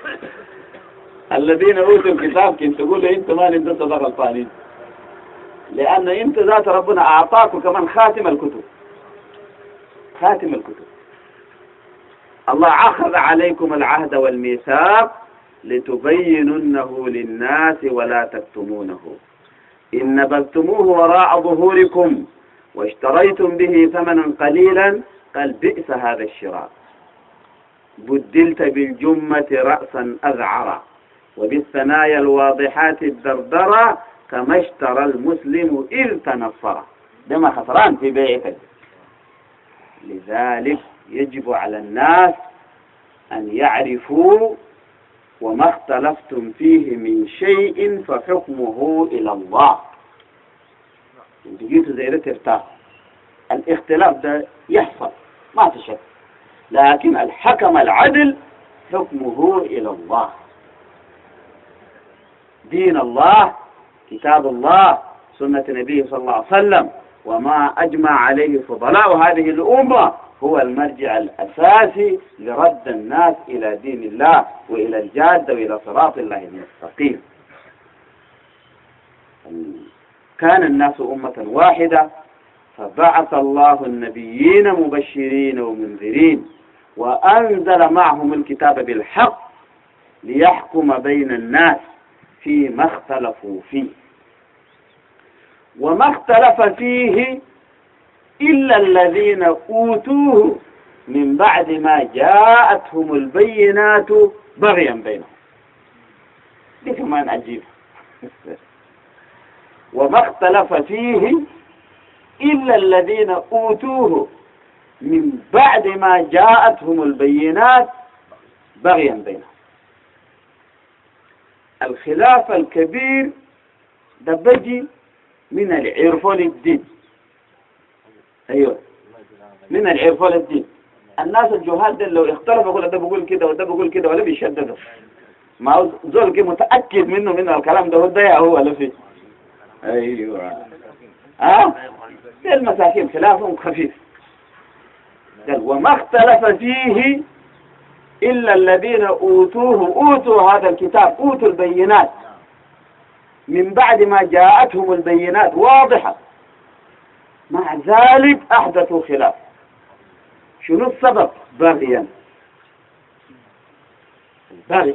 الذين أوتوا الكتاب كنت تقول انت ما ندسوا ده غلطانين. لأن أنت ذات ربنا أعطاكم كمان خاتم الكتب، خاتم الكتب. الله أخذ عليكم العهد والميثاق لتبيننه للناس ولا تكتمونه، إن نبذتموه وراء ظهوركم واشتريتم به ثمنا قليلا قال بئس هذا الشراء، بدلت بالجمة رأسا أذعرا وبالثنايا الواضحات الدردرة كما اشترى المسلم إذ تنصر. ده ما خسران في بيعك. لذلك يجب على الناس أن يعرفوا وما اختلفتم فيه من شيء فحكمه إلى الله. جيتوا زي ترتاح، الاختلاف ده يحصل ما تشك، لكن الحكم العدل حكمه إلى الله. دين الله، كتاب الله، سنة النبي صلى الله عليه وسلم، وما أجمع عليه فضلاء هذه الأمة هو المرجع الأساسي لرد الناس إلى دين الله وإلى الجادة وإلى صراط الله المستقيم. كان الناس أمة واحدة فبعث الله النبيين مبشرين ومنذرين وأنزل معهم الكتاب بالحق ليحكم بين الناس فيما اختلفوا فيه، وما اختلف فيه إلا الذين أوتوه من بعد ما جاءتهم البينات بغيا بينهم. دي كمان عجيب. وما اختلف فيه إلا الذين أوتوه من بعد ما جاءتهم البينات بغيا بينهم. الخلاف الكبير ده بجي من العرف للدين. أيوة، من العرف للدين. الناس الجهال ده لو اختلفوا يقول ده بيقول كده وده بيقول كده ولا بيشددوا، ما هو زول كده متأكد منه من الكلام ده وده هو ولا فيه. أيوة ها أه؟ المساكين خلافهم خفيف. قال وما اختلف فيه إلا الذين أوتوه، أوتوا هذا الكتاب، أوتوا البينات من بعد ما جاءتهم البينات واضحة، مع ذلك أحدثوا خلاف. شنو السبب؟ بغيا. البغي،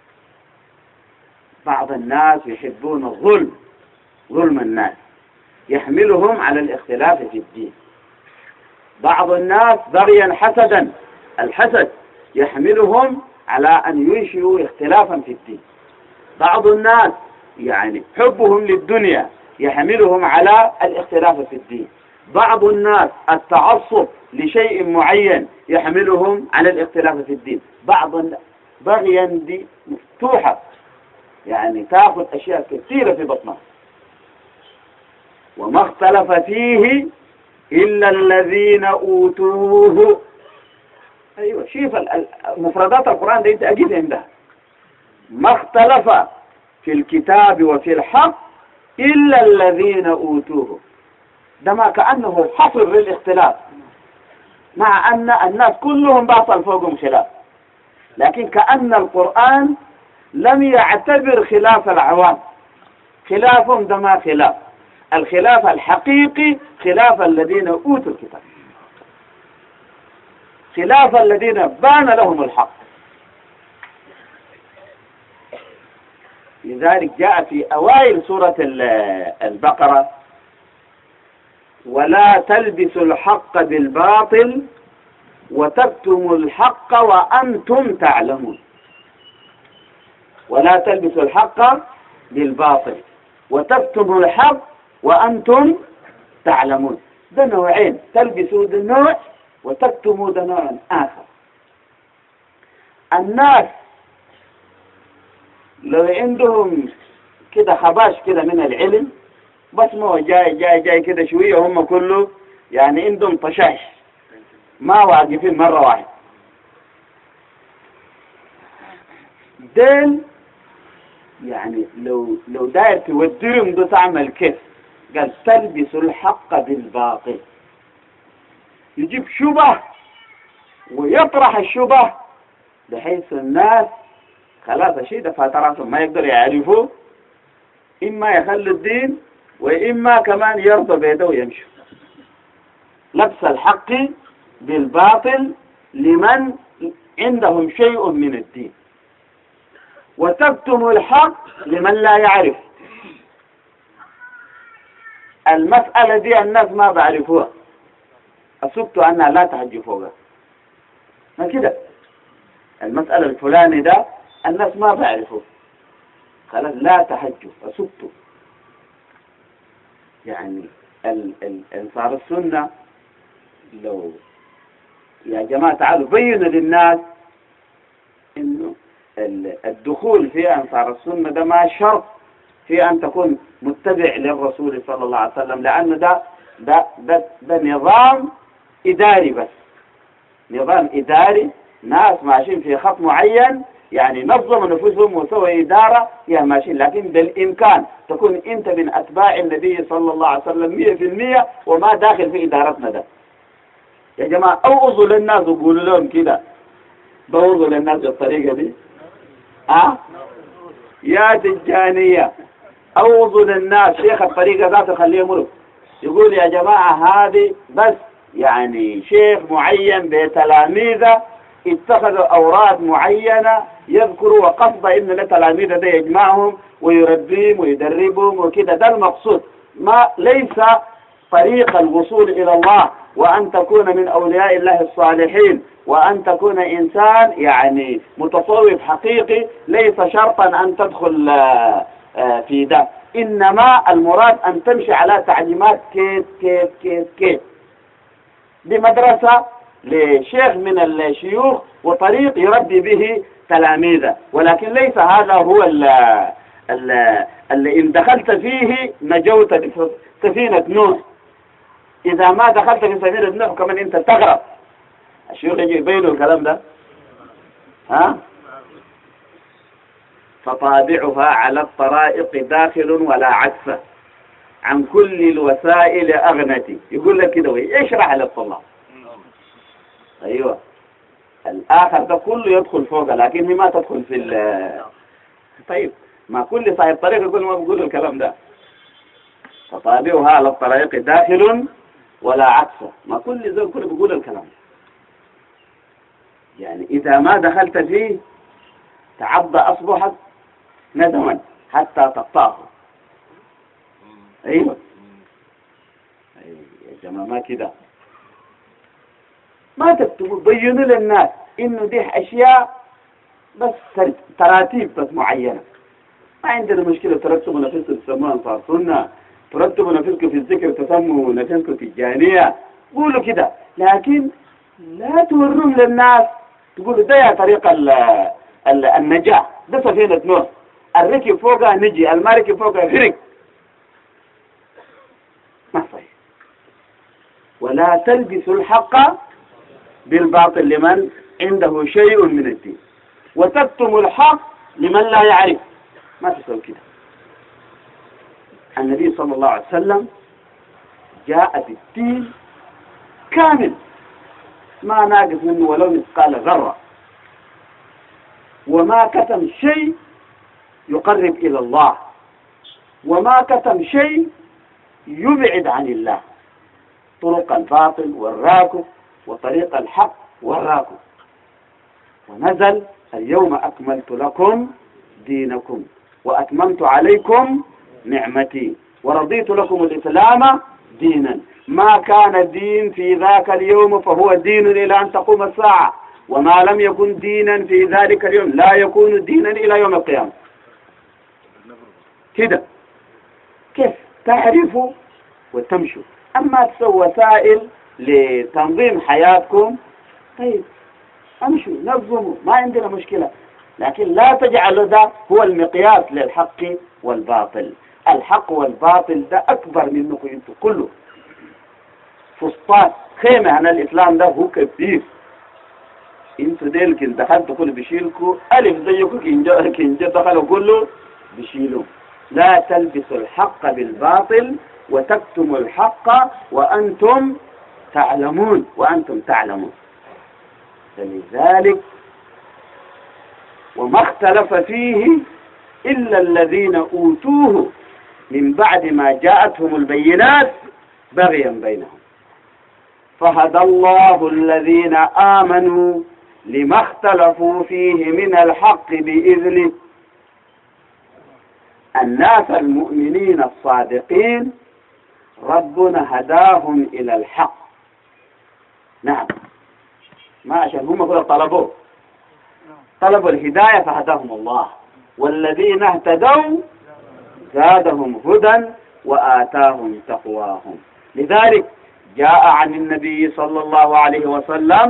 بعض الناس يحبون الظلم، ظلم الناس يحملهم على الاختلاف في الدين. بعض الناس بغيا حسدا، الحسد يحملهم على أن ينشئوا اختلافا في الدين. بعض الناس يعني حبهم للدنيا يحملهم على الاختلاف في الدين. بعض الناس التعصب لشيء معين يحملهم على الاختلاف في الدين. بعض بغيا دي مفتوحة، يعني تأخذ أشياء كثيرة في بطنها. وما اختلف فيه إلا الذين أوتوه. أيوة، شوف مفردات القرآن دي أنت أجد عندها. ما اختلف في الكتاب وفي الحق إلا الذين أوتوه. ده ما كأنه حصر للاختلاف، مع أن الناس كلهم باطل فوقهم خلاف، لكن كأن القرآن لم يعتبر خلاف العوام. خلافهم ده ما خلاف، الخلاف الحقيقي خلاف الذين أوتوا الكتاب، خلاف الذين بان لهم الحق. لذلك جاء في أوائل سورة البقرة ولا تلبسوا الحق بالباطل وتكتموا الحق وأنتم تعلمون. ولا تلبسوا الحق بالباطل وتكتموا الحق وأنتم تعلمون. ده نوعين، تلبسوا ده نوع وتكتموا ده نوع آخر. الناس لو عندهم كده خباش كده من العلم، بس ما جاي جاي جاي كده شوية هم كله يعني عندهم طشاش، ما واقفين مرة واحدة. دين يعني لو لو داير تودرهم ده تعمل كيف؟ قال تلبسوا الحق بالباطل، يجيب شبه ويطرح الشبه بحيث الناس خلاص الشيء ده فاتراتهم ما يقدر يعرفوه، إما يخلوا الدين وإما كمان يرضى بيده ويمشي. لبس الحق بالباطل لمن عندهم شيء من الدين، وتكتم الحق لمن لا يعرف. المسألة دي الناس ما بعرفوها، أصبت أنها لا تحجي فوقها، ما كده. المسألة الفلاني ده الناس ما بعرفوه، خلاص لا تحجوا أصبت. يعني أنصار السنة لو يا جماعة تعالوا بينوا للناس إنه الدخول في أنصار السنة ده ما شرط في أن تكون متبع للرسول صلى الله عليه وسلم، لأنه ده ده ده, ده نظام إداري بس، نظام إداري، ناس ماشيين في خط معين، يعني نظموا نفوسهم وسووا إدارة يا ماشيين. لكن بالإمكان تكون أنت من أتباع النبي صلى الله عليه وسلم مية في المية وما داخل في إدارتنا ده. يا جماعة أوضوا للناس وقولوا لهم كده، بوضوا للناس بالطريقة دي. أه؟ يا تجانية أوضوا للناس، شيخ الطريقة ذاته خليه مرق يقول يا جماعة هذه بس يعني شيخ معين بتلاميذه اتخذوا أوراد معينة يذكروا وقصد إن لتلاميذه ده يجمعهم ويربيهم ويدربهم وكده، ده المقصود. ما ليس طريق الوصول إلى الله وأن تكون من أولياء الله الصالحين وأن تكون إنسان يعني متصوف حقيقي، ليس شرطا أن تدخل في ده، إنما المراد أن تمشي على تعليمات كيف كيف كيف كيف بمدرسة لشيخ من الشيوخ وطريق يربي به تلاميذه، ولكن ليس هذا هو اللي إن دخلت فيه نجوت سفينة نوح. إذا ما دخلت في سفينة نوح كمان أنت تغرق. الشيوخ يجي يبينوا الكلام ده. ها؟ فطابعها على الطرائق داخل ولا عكس، عن كل الوسائل أغنتي. يقول لك كده ويشرح للطلاب. أيوة، الآخر ده كله يدخل فوق لكن هي ما تدخل في ال طيب ما كل صاحب طريق يقول ما بيقول الكلام ده. فطابعها على الطرائق داخل ولا عكس، ما كل زول كله بيقول الكلام ده. يعني إذا ما دخلت فيه تعض أصبحت ندما حتى تقطعه. أيوة. أيوة يا جماعة ما كده، ما تكتبوا بينوا للناس إنه دي أشياء بس تراتيب بس معينة. ما عندنا مشكلة ترتبوا نفسكم تسموها أنصار سنة، ترتبوا نفسكم في الذكر تسموا نفسكم تجانية، قولوا كده، لكن لا تورون للناس تقولوا ده يا طريق ال ال النجاة، ده سفينة نوح، الركب فوقها نجي، الماركب فوقها غرق. ما صحيح. ولا تلبسوا الحق بالباطل لمن عنده شيء من الدين، وتكتموا الحق لمن لا يعرف. ما تسوي كده. النبي صلى الله عليه وسلم جاء بالدين كامل ما ناقص منه ولو مثقال ذرة، وما كتم شيء يقرب إلى الله، وما كتم شيء يبعد عن الله. طرق الباطل والراكب وطريق الحق والراكب. ونزل اليوم أكملت لكم دينكم وأتممت عليكم نعمتي ورضيت لكم الإسلام دينا. ما كان دين في ذاك اليوم فهو دين إلى أن تقوم الساعة، وما لم يكن دينا في ذلك اليوم لا يكون دينا إلى يوم القيامة. كده كيف تعرفوا وتمشوا. أما تسووا وسائل لتنظيم حياتكم، طيب امشوا نظموا، ما عندنا مشكلة، لكن لا تجعلوا ده هو المقياس للحق والباطل. الحق والباطل ده أكبر منكم انتم كله. فسطاط خيمة عن الإسلام ده هو كبير. انتوا ديل كن دخلتوا كله بيشيلكوا، ألف زيكوا كنجا كنجا دخلوا كله بيشيلوا. لا تلبسوا الحق بالباطل وتكتموا الحق وأنتم تعلمون وأنتم تعلمون. فلذلك وما اختلف فيه إلا الذين أوتوه من بعد ما جاءتهم البينات بغيا بينهم، فهدى الله الذين آمنوا لما اختلفوا فيه من الحق بإذنه. الناس المؤمنين الصادقين ربنا هداهم إلى الحق. نعم، ما عشان هم كلهم طلبوا طلبوا الهداية فهداهم الله، والذين اهتدوا زادهم هدى وآتاهم تقواهم. لذلك جاء عن النبي صلى الله عليه وسلم: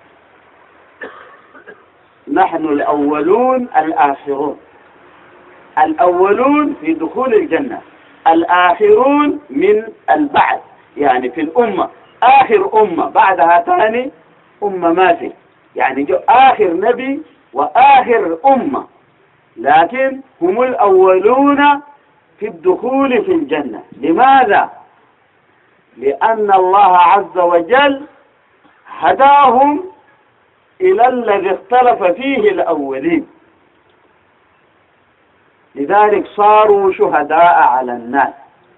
نحن الأولون الآخرون، الأولون في دخول الجنة، الآخرون من البعث، يعني في الأمة آخر أمة بعدها ثاني أمة ما في، يعني جو آخر نبي وآخر أمة، لكن هم الأولون في الدخول في الجنة. لماذا؟ لأن الله عز وجل هداهم إلى الذي اختلف فيه الأولين، لذلك صاروا شهداء على الناس.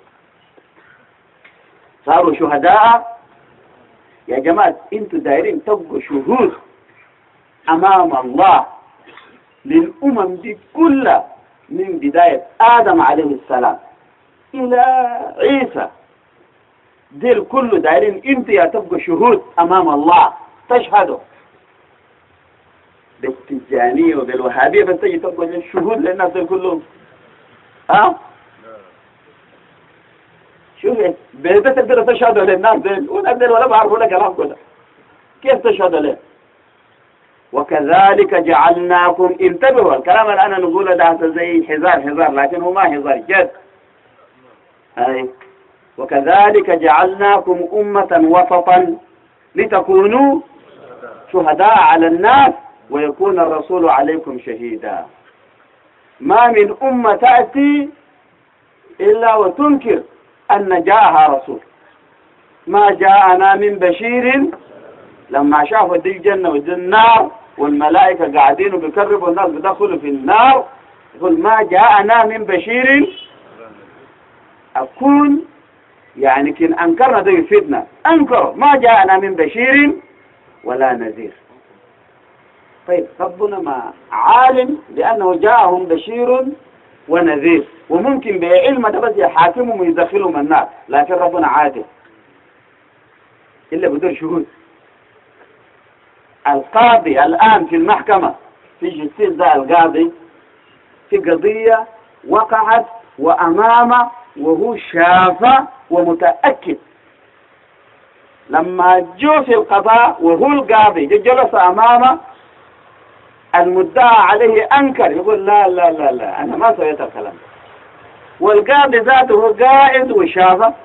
صاروا شهداء. يا جماعة انتوا دايرين تبقوا شهود أمام الله للأمم دي كلها، من بداية آدم عليه السلام إلى عيسى، ديل كله دايرين انتوا يا تبقوا شهود أمام الله، تشهدوا بالتجانية وبالوهابية، بس تجي تبقوا شهود للناس ديل كلهم. ها؟ شوف بس تقدر تشهد للناس ديل والناس ديل ولا بعرفوا لك كلام كده، كيف تشهد له؟ وكذلك جعلناكم، انتبهوا الكلام اللي أنا نقوله ده زي حزار حزار، لكن هو ما حزار جد. أي وكذلك جعلناكم أمة وسطا لتكونوا شهداء على الناس ويكون الرسول عليكم شهيدا. ما من أمة تأتي إلا وتنكر أن جاءها رسول. ما جاءنا من بشير، لما شافوا دي الجنة ودي النار والملائكة قاعدين وبيكربوا الناس بدخلوا في النار، يقول ما جاءنا من بشير. أكون يعني كن أنكرنا ده يفيدنا، أنكروا ما جاءنا من بشير ولا نذير. طيب ربنا ما عالم لأنه جاءهم بشير ونذير، وممكن بعلم ده بس يحاكمهم ويدخلهم النار، لكن ربنا عادل إلا بدون شهود. القاضي الآن في المحكمة في جلسة ذا القاضي في قضية وقعت وأمامه وهو شافه ومتأكد، لما جو في القضاء وهو القاضي جلس أمامه المدعى عليه أنكر، يقول لا لا لا لا أنا ما سويت الكلام، والقاضي ذاته قاعد وشافه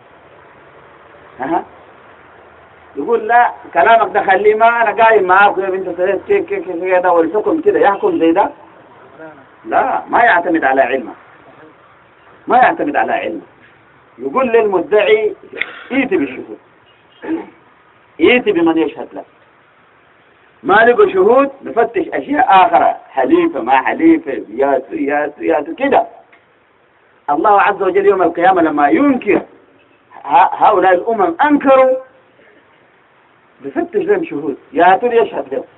ها يقول لا كلامك ده خليه، ما أنا قايم معاك يا بنت سيد كيف كيف كذا، والحكم كده يحكم زي ده. لا، ما يعتمد على علمه، ما يعتمد على علمه. يقول للمدعي ايتي بالشهود، ايتي بمن يشهد لك. ما لقوا شهود نفتش أشياء آخرى، حليفة ما حليفة يا يا يا كده. الله عز وجل يوم القيامة لما ينكر هؤلاء الأمم أنكروا بفتش لهم شهود يا ترى يشهد لهم.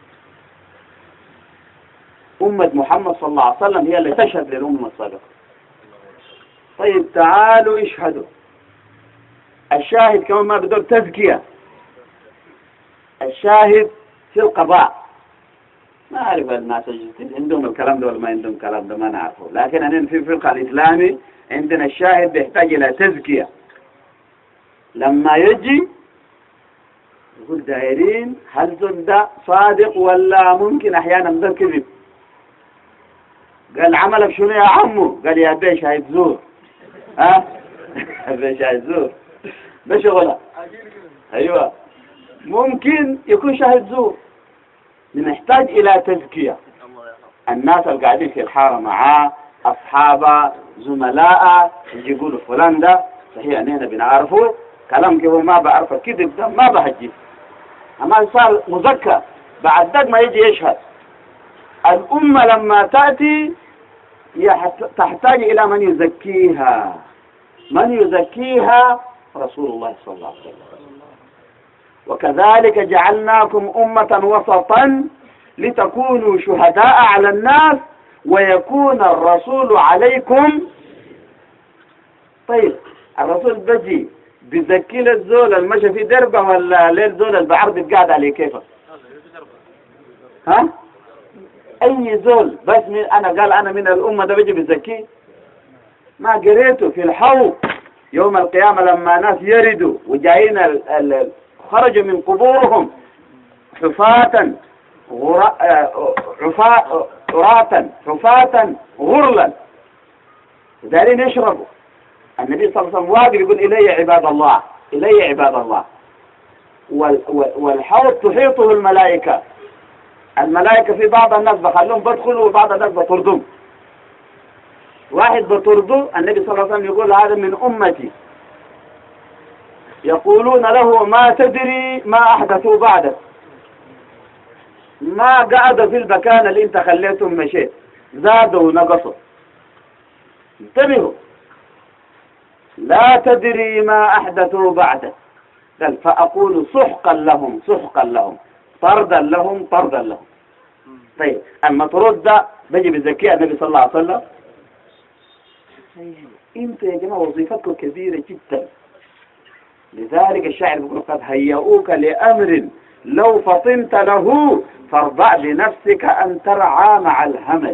أمة محمد صلى الله عليه وسلم هي اللي تشهد للأمم السابقة. طيب تعالوا اشهدوا. الشاهد كمان ما بدون تزكية، الشاهد في القضاء. ما أعرف الناس عندهم الكلام ده ولا ما عندهم كلام ده، ما نعرفه، لكن أنا في الفقه الإسلامي عندنا الشاهد بيحتاج إلى تزكية. لما يجي يقول دايرين هل ده صادق ولا ممكن أحيانا ده كذب. قال عملك شنو يا عمو؟ قال يا بيه شاهد زور. ها بيه شاهد زور ده شغله. أيوة ممكن يكون شاهد زور. نحتاج إلى تزكية. الناس اللي قاعدين في الحارة معاه أصحابه زملاء يجي يقولوا فلان ده صحيح أننا بنعرفه كلام كيف ما بعرفه كذب ده ما بهجي، أما صار مذكر بعد ذلك ما يجي يشهد. الأمة لما تأتي تحتاج إلى من يزكيها. من يزكيها؟ رسول الله صلى الله عليه وسلم. وكذلك جعلناكم أمة وسطا لتكونوا شهداء على الناس ويكون الرسول عليكم. طيب الرسول بجي بيزكي للزول المشى في دربه ولا للزول البعرض قاعد عليه كيف؟ ها؟ أي زول بس من أنا قال أنا من الأمة ده بيجي بيزكي؟ ما قريته في الحوض يوم القيامة لما ناس يردوا وجايين ال ال خرجوا من قبورهم حفاة عراة حفاة غرلا دارين يشربوا. النبي صلى الله عليه وسلم واقف يقول إلي عباد الله إلي عباد الله. والحوض تحيطه الملائكة. الملائكة في بعض الناس بخلوهم بدخلوا وبعض الناس بطردهم. واحد بطرده النبي صلى الله عليه وسلم يقول هذا من أمتي يقولون له ما تدري ما أحدثوا بعدك، ما قعد في المكان اللي انت خليتهم مشيت، زادوا ونقصوا. انتبهوا، لا تدري ما أحدثوا بعدك. قال فأقول سحقا لهم سحقا لهم طردا لهم طردا لهم. طيب المطرود ده بيجي بزكية النبي صلى الله عليه وسلم. انت يا جماعة وظيفتكم كبيرة جدا. لذلك الشاعر بيقول قد هيئوك لأمر لو فطنت له فارضع بنفسك أن ترعى مع الهمل.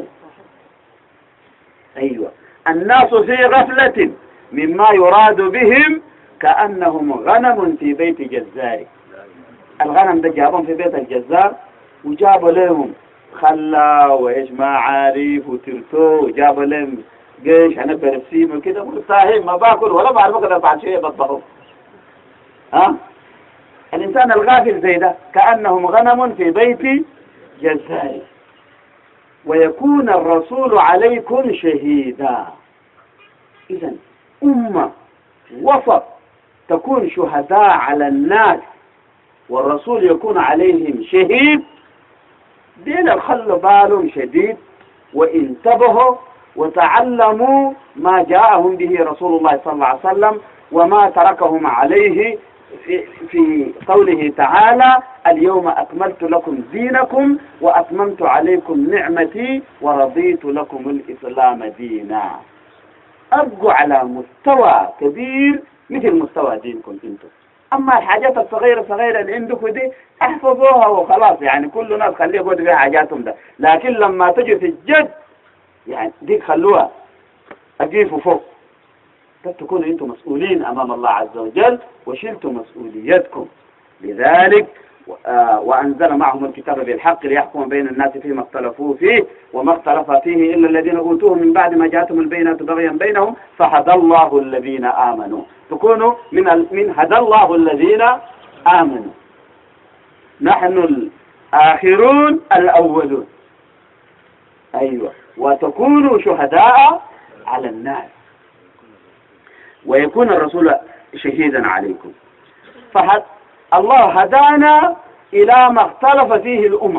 أيوة، الناس في غفلة مما يراد بهم كأنهم غنم في بيت جزار. الغنم ده جابهم في بيت الجزار وجابوا لهم خلا وإيش ما عارف وترتو وجابوا لهم جيش أنا برسيم وكده وصاحب ما باكل ولا بعرف كده بعد شوية بطبخه. ها؟ الإنسان الغافل زي ده كأنهم غنم في بيت جزار ويكون الرسول عليكم شهيدا. إذا أمة وسط تكون شهداء على الناس والرسول يكون عليهم شهيد. دين خلوا بالهم شديد وانتبهوا وتعلموا ما جاءهم به رسول الله صلى الله عليه وسلم وما تركهم عليه في, في قوله تعالى اليوم أكملت لكم دينكم وأتممت عليكم نعمتي ورضيت لكم الإسلام دينا. أبقوا على مستوى كبير مثل مستوى دينكم انتم. أما الحاجات الصغيرة صغيرة اللي عندكم دي احفظوها وخلاص، يعني كل الناس خليه يقول بها حاجاتهم ده، لكن لما تجي في الجد يعني دي خلوها أجيفوا فوق. تكونوا انتم مسؤولين أمام الله عز وجل وشلتوا مسؤوليتكم. لذلك وأنزل معهم الكتاب بالحق ليحكم بين الناس فيما اختلفوا فيه وما اختلف فيه إلا الذين أوتوه من بعد ما جاءتهم البينات بغيا بينهم فهدى الله الذين آمنوا. تكونوا من من هدى الله الذين آمنوا. نحن الآخرون الأولون. أيوة، وتكونوا شهداء على الناس ويكون الرسول شهيدا عليكم. فهد الله هدانا إلى ما اختلف فيه الأمم.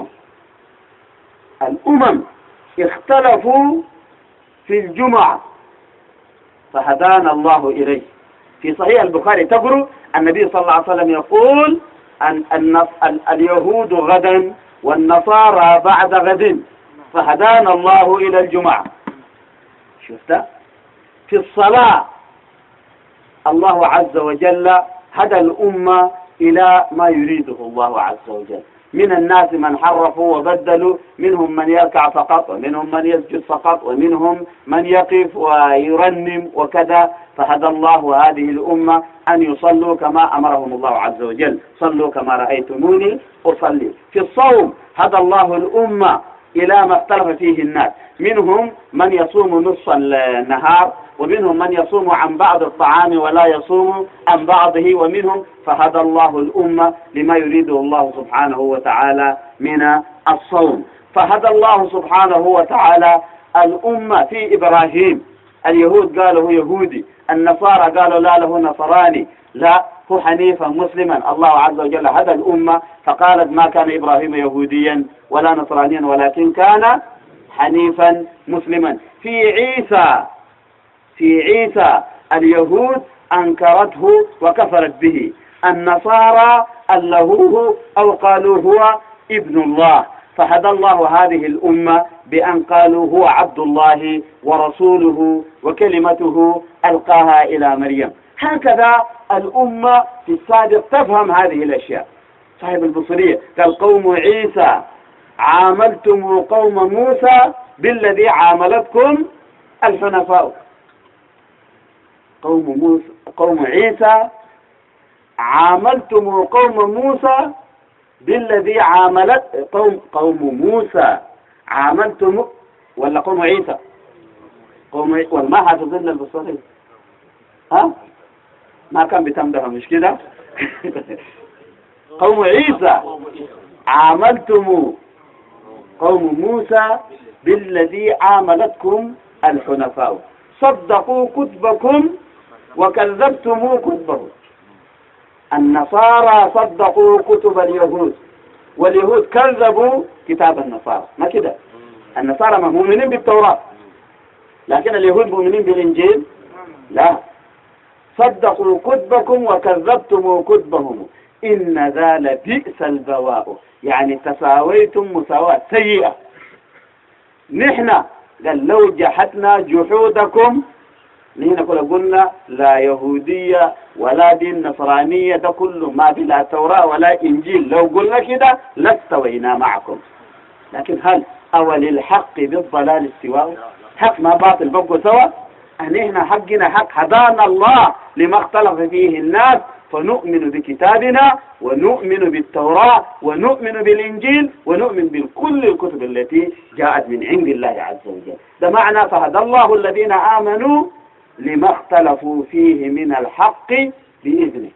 الأمم اختلفوا في الجمعة فهدانا الله إليه. في صحيح البخاري تقرأ النبي صلى الله عليه وسلم يقول أن اليهود غدا والنصارى بعد غد فهدانا الله إلى الجمعة. شفت؟ في الصلاة الله عز وجل هدى الأمة إلى ما يريده الله عز وجل. من الناس من حرفوا وبدلوا، منهم من يركع فقط ومنهم من يسجد فقط ومنهم من يقف ويرنم وكذا. فهدى الله هذه الأمة أن يصلوا كما أمرهم الله عز وجل، صلوا كما رأيتموني أصلي. في الصوم هدى الله الأمة إلى ما اختلف فيه الناس، منهم من يصوم نصف النهار ومنهم من يصوم عن بعض الطعام ولا يصوم عن بعضه ومنهم. فهدى الله الأمة لما يريده الله سبحانه وتعالى من الصوم. فهدى الله سبحانه وتعالى الأمة في إبراهيم. اليهود قالوا هو يهودي، النصارى قالوا لا له نصراني، لا هو حنيفا مسلما. الله عز وجل هدى الأمة فقالت ما كان إبراهيم يهوديا ولا نصرانيا ولكن كان حنيفا مسلما. في عيسى في عيسى اليهود أنكرته وكفرت به، النصارى ألهوه أو قالوا هو ابن الله، فهدى الله هذه الأمة بأن قالوا هو عبد الله ورسوله وكلمته ألقاها إلى مريم. هكذا الأمة في السابق تفهم هذه الأشياء. صاحب البصرية قال قوم عيسى عاملتم قوم موسى بالذي عاملتكم الحنفاء. قوم موسى قوم عيسى عاملتم قوم موسى بالذي عاملت قوم قوم موسى عاملتم، ولا قوم عيسى قوم والما حافظين البصري ها ما كان بتمدها مش كده. قوم عيسى عاملتم قوم موسى بالذي عاملتكم الحنفاء، صدقوا كتبكم وكذبتم كتبه. النصارى صدقوا كتب اليهود واليهود كذبوا كتاب النصارى، ما كده. النصارى مؤمنين بالتوراة لكن اليهود مؤمنين بالإنجيل لا. صدقوا كتبكم وكذبتم كتبهم إن ذا لبئس البواء، يعني تساويتم مساواة سيئة. نحن قال لو جحدنا جحودكم، نحن كنا قلنا لا يهودية ولا دين نصرانية، ده كله ما في لا توراة ولا إنجيل، لو قلنا كده لاستوينا معكم. لكن هل أول الحق بالضلال استواء؟ حق ما باطل بقوا سوا. نحن حقنا حق، هدانا الله لما اختلف فيه الناس، فنؤمن بكتابنا ونؤمن بالتوراة ونؤمن بالإنجيل ونؤمن بكل الكتب التي جاءت من عند الله عز وجل. ده معنى فهدى الله الذين آمنوا لما اختلفوا فيه من الحق بإذنه.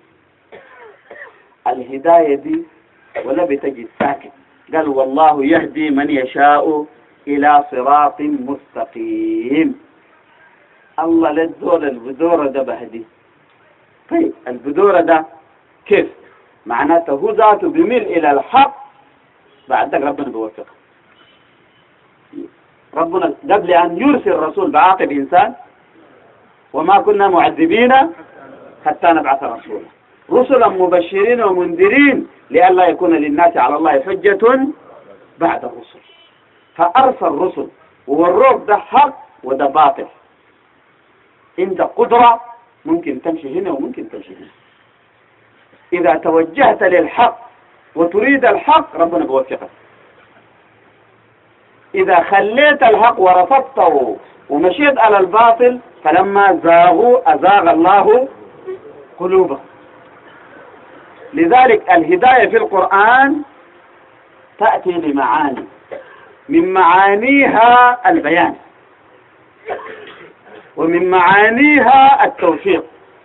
الهداية دي ولا بتجي ساكت، قال والله يهدي من يشاء إلى صراط مستقيم. الله للزول البذورة ده بهدي. طيب البذورة ده كيف؟ معناته هو ذاته بيميل إلى الحق، بعدك ربنا بيوفقه. ربنا قبل أن يرسل الرسول بعاقب إنسان وما كنا معذبين حتى نبعث رسولا رسلا مبشرين ومنذرين لئلا يكون للناس على الله حجة بعد الرسل. فأرسل الرسل ووروك ده حق وده باطل. انت قدرة ممكن تمشي هنا وممكن تمشي هنا. إذا توجهت للحق وتريد الحق ربنا بيوفقك. إذا خليت الحق ورفضته ومشيت على الباطل فلما زاغوا أزاغ الله قلوبهم. لذلك الهداية في القرآن تأتي لمعاني، من معانيها البيان ومن معانيها التوفيق.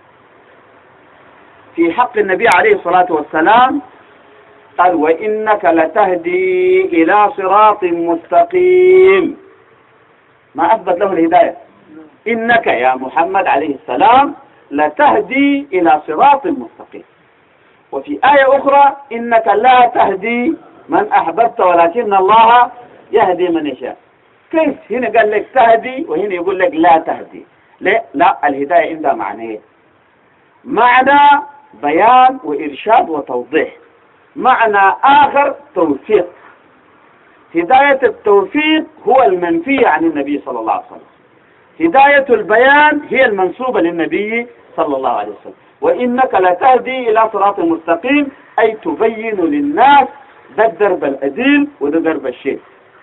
في حق النبي عليه الصلاة والسلام قال وإنك لتهدي إلى صراط مستقيم، ما أثبت له الهداية. إنك يا محمد عليه السلام لتهدي إلى صراط مستقيم. وفي آية أخرى إنك لا تهدي من أحببت ولكن الله يهدي من يشاء. كيف هنا قال لك تهدي وهنا يقول لك لا تهدي؟ لا لا، الهداية عندها معنى، معنى بيان وإرشاد وتوضيح، معنى آخر توفيق. هداية التوفيق هو المنفي عن النبي صلى الله عليه وسلم، هداية البيان هي المنسوبة للنبي صلى الله عليه وسلم. وإنك لتهدي إلى صراط مستقيم أي تبين للناس ده الدرب الأديل وده درب الشيء،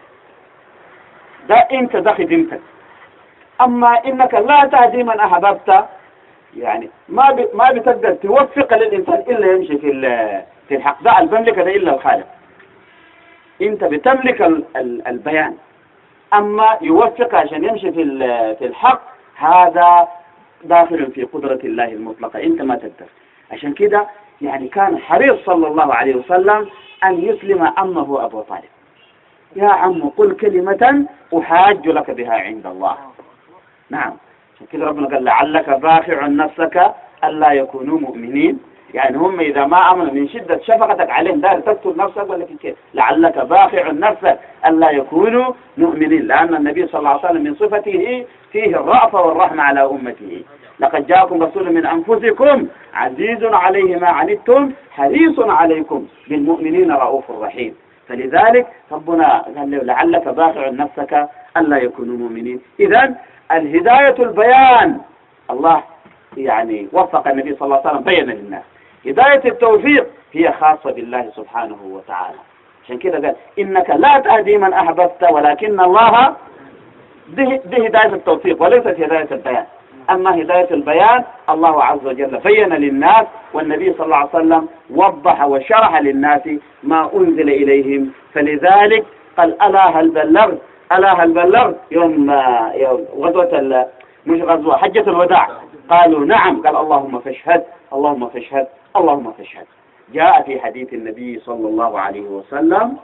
ده انت ده خدمتك. اما انك لا تهدي من احببت، يعني ما ب... ما بتقدر توفق للانسان الا يمشي في في الحق، ده المملكه ده الا الخالق. انت بتملك ال... ال... البيان، اما يوفق عشان يمشي في ال... في الحق هذا داخل في قدره الله المطلقه، انت ما تقدر. عشان كده يعني كان حريص صلى الله عليه وسلم ان يسلم عمه ابو طالب. يا عم قل كلمة أحاج لك بها عند الله. نعم، عشان كده ربنا قال لعلك باخع نفسك ألا يكونوا مؤمنين يعني هم إذا ما أمنوا من شدة شفقتك عليهم دار تقتل نفسك ولا كيف؟ لعلك باخع نفسك ألا يكونوا مؤمنين، لأن النبي صلى الله عليه وسلم من صفته فيه الرأفة والرحمة على أمته. لقد جاءكم رسول من أنفسكم عزيز عليه ما عنتم حريص عليكم بالمؤمنين رؤوف رحيم. فلذلك ربنا قال له لعلك باخع نفسك ألا يكونوا مؤمنين. إذن الهداية البيان، الله يعني وفق النبي صلى الله عليه وسلم بين للناس. هداية التوفيق هي خاصة بالله سبحانه وتعالى. عشان كده قال إنك لا تهدي من أحببت ولكن الله، دي, دي هداية التوفيق وليست هداية البيان. أما هداية البيان الله عز وجل بين للناس، والنبي صلى الله عليه وسلم وضح وشرح للناس ما أنزل إليهم. فلذلك قال ألا هل بلغت، ألا هل بلغت يوم, يوم غزوة مش غزوة حجة الوداع، قالوا نعم، قال اللهم فاشهد اللهم فاشهد اللهم فاشهد. جاء في حديث النبي صلى الله عليه وسلم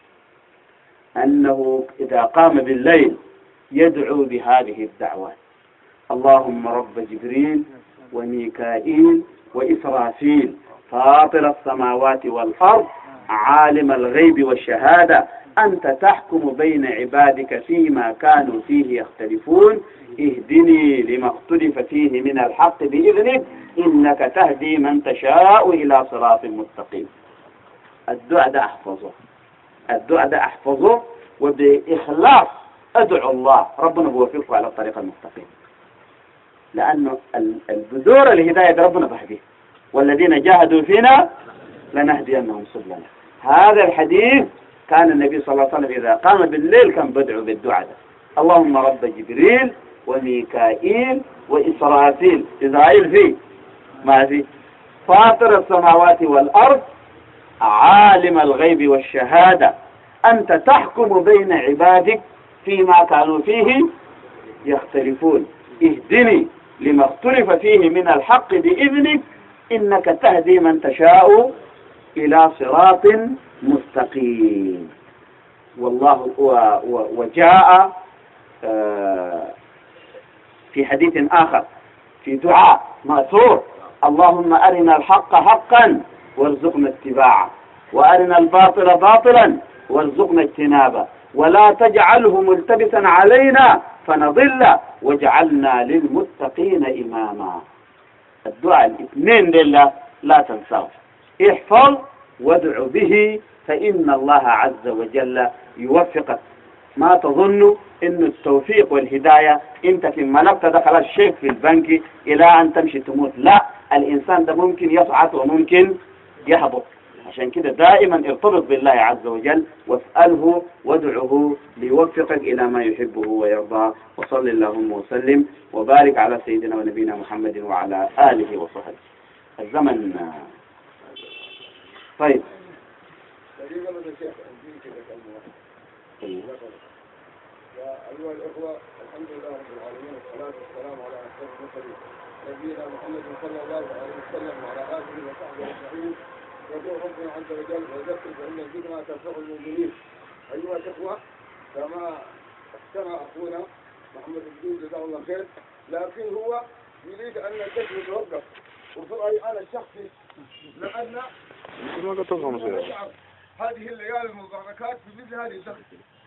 أنه إذا قام بالليل يدعو بهذه الدعوات: اللهم رب جبريل وميكائيل وإسرافيل فاطر السماوات والأرض عالم الغيب والشهادة أنت تحكم بين عبادك فيما كانوا فيه يختلفون اهدني لما اختلف فيه من الحق بإذنك إنك تهدي من تشاء إلى صراط مستقيم. الدعاء ده أحفظه، الدعاء ده أحفظه وبإخلاص أدعو الله ربنا بوفقه على الطريق المستقيم، لأنه البذور الهداية ربنا بهديه، والذين جاهدوا فينا لنهدينهم سبلنا. هذا الحديث كان النبي صلى الله عليه وسلم إذا قام بالليل كان بدعو بالدعاء ده: اللهم رب جبريل وميكائيل وإسرافيل، إسرائيل فيه ما فيه، فاطر السماوات والأرض عالم الغيب والشهادة أنت تحكم بين عبادك فيما كانوا فيه يختلفون اهدني لما اختلف فيه من الحق بإذنك إنك تهدي من تشاء إلى صراط مستقيم. والله وجاء في حديث آخر في دعاء مأثور: اللهم أرنا الحق حقا وارزقنا اتباعه وأرنا الباطل باطلا وارزقنا اجتنابه ولا تجعله ملتبسا علينا فنضل واجعلنا للمتقين إماما. الدعاء الاثنين لله لا تنساه، احفظ وادع به فإن الله عز وجل يوفقك. ما تظن إن التوفيق والهداية أنت في ملكت دخل الشيك في البنك إلى أن تمشي تموت، لا، الإنسان ده ممكن يصعد وممكن يهبط. عشان كده دائما ارتبط بالله عز وجل واسأله وادعه ليوفقك إلى ما يحبه ويرضى. وصل اللهم وسلم وبارك على سيدنا ونبينا محمد وعلى آله وصحبه. الزمن طيب. أيها الأخوة، الحمد لله رب العالمين والصلاة والسلام على أشرف المرسلين نبينا محمد صلى الله عليه وسلم وعلى آله وصحبه أجمعين. يقول ربنا عز وجل: وذكر فإن الذكرى تنفع المؤمنين. أيها الأخوة، كما احترى أخونا محمد الدين جزاه الله خير، لكن هو يريد أن الجسم يتوقف وفي رأيي أنا الشخصي، لأن هذه الليالي المباركات في مثل هذه الزمن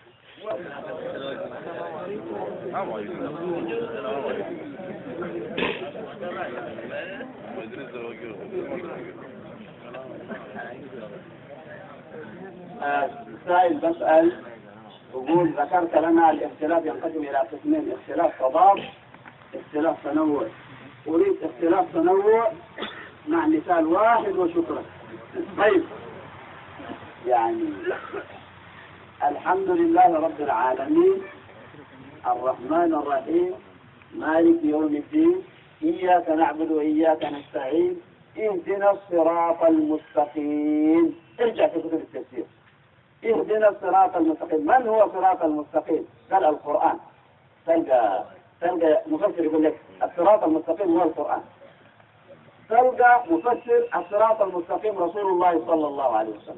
سائل بسأل يقول: ذكرت لنا الاختلاف ينقسم إلى قسمين: اختلاف تضاد، اختلاف تنوع. أريد اختلاف تنوع مع مثال واحد وشكرا. طيب، يعني الحمد لله رب العالمين الرحمن الرحيم مالك يوم الدين إياك نعبد وإياك نستعين اهدنا الصراط المستقيم. ارجع في كتب التفسير: اهدنا الصراط المستقيم. من هو الصراط المستقيم؟ قال القرآن. تلقى تلقى مفسر يقول لك الصراط المستقيم هو القرآن. تلقى مفسر الصراط المستقيم رسول الله صلى الله عليه وسلم.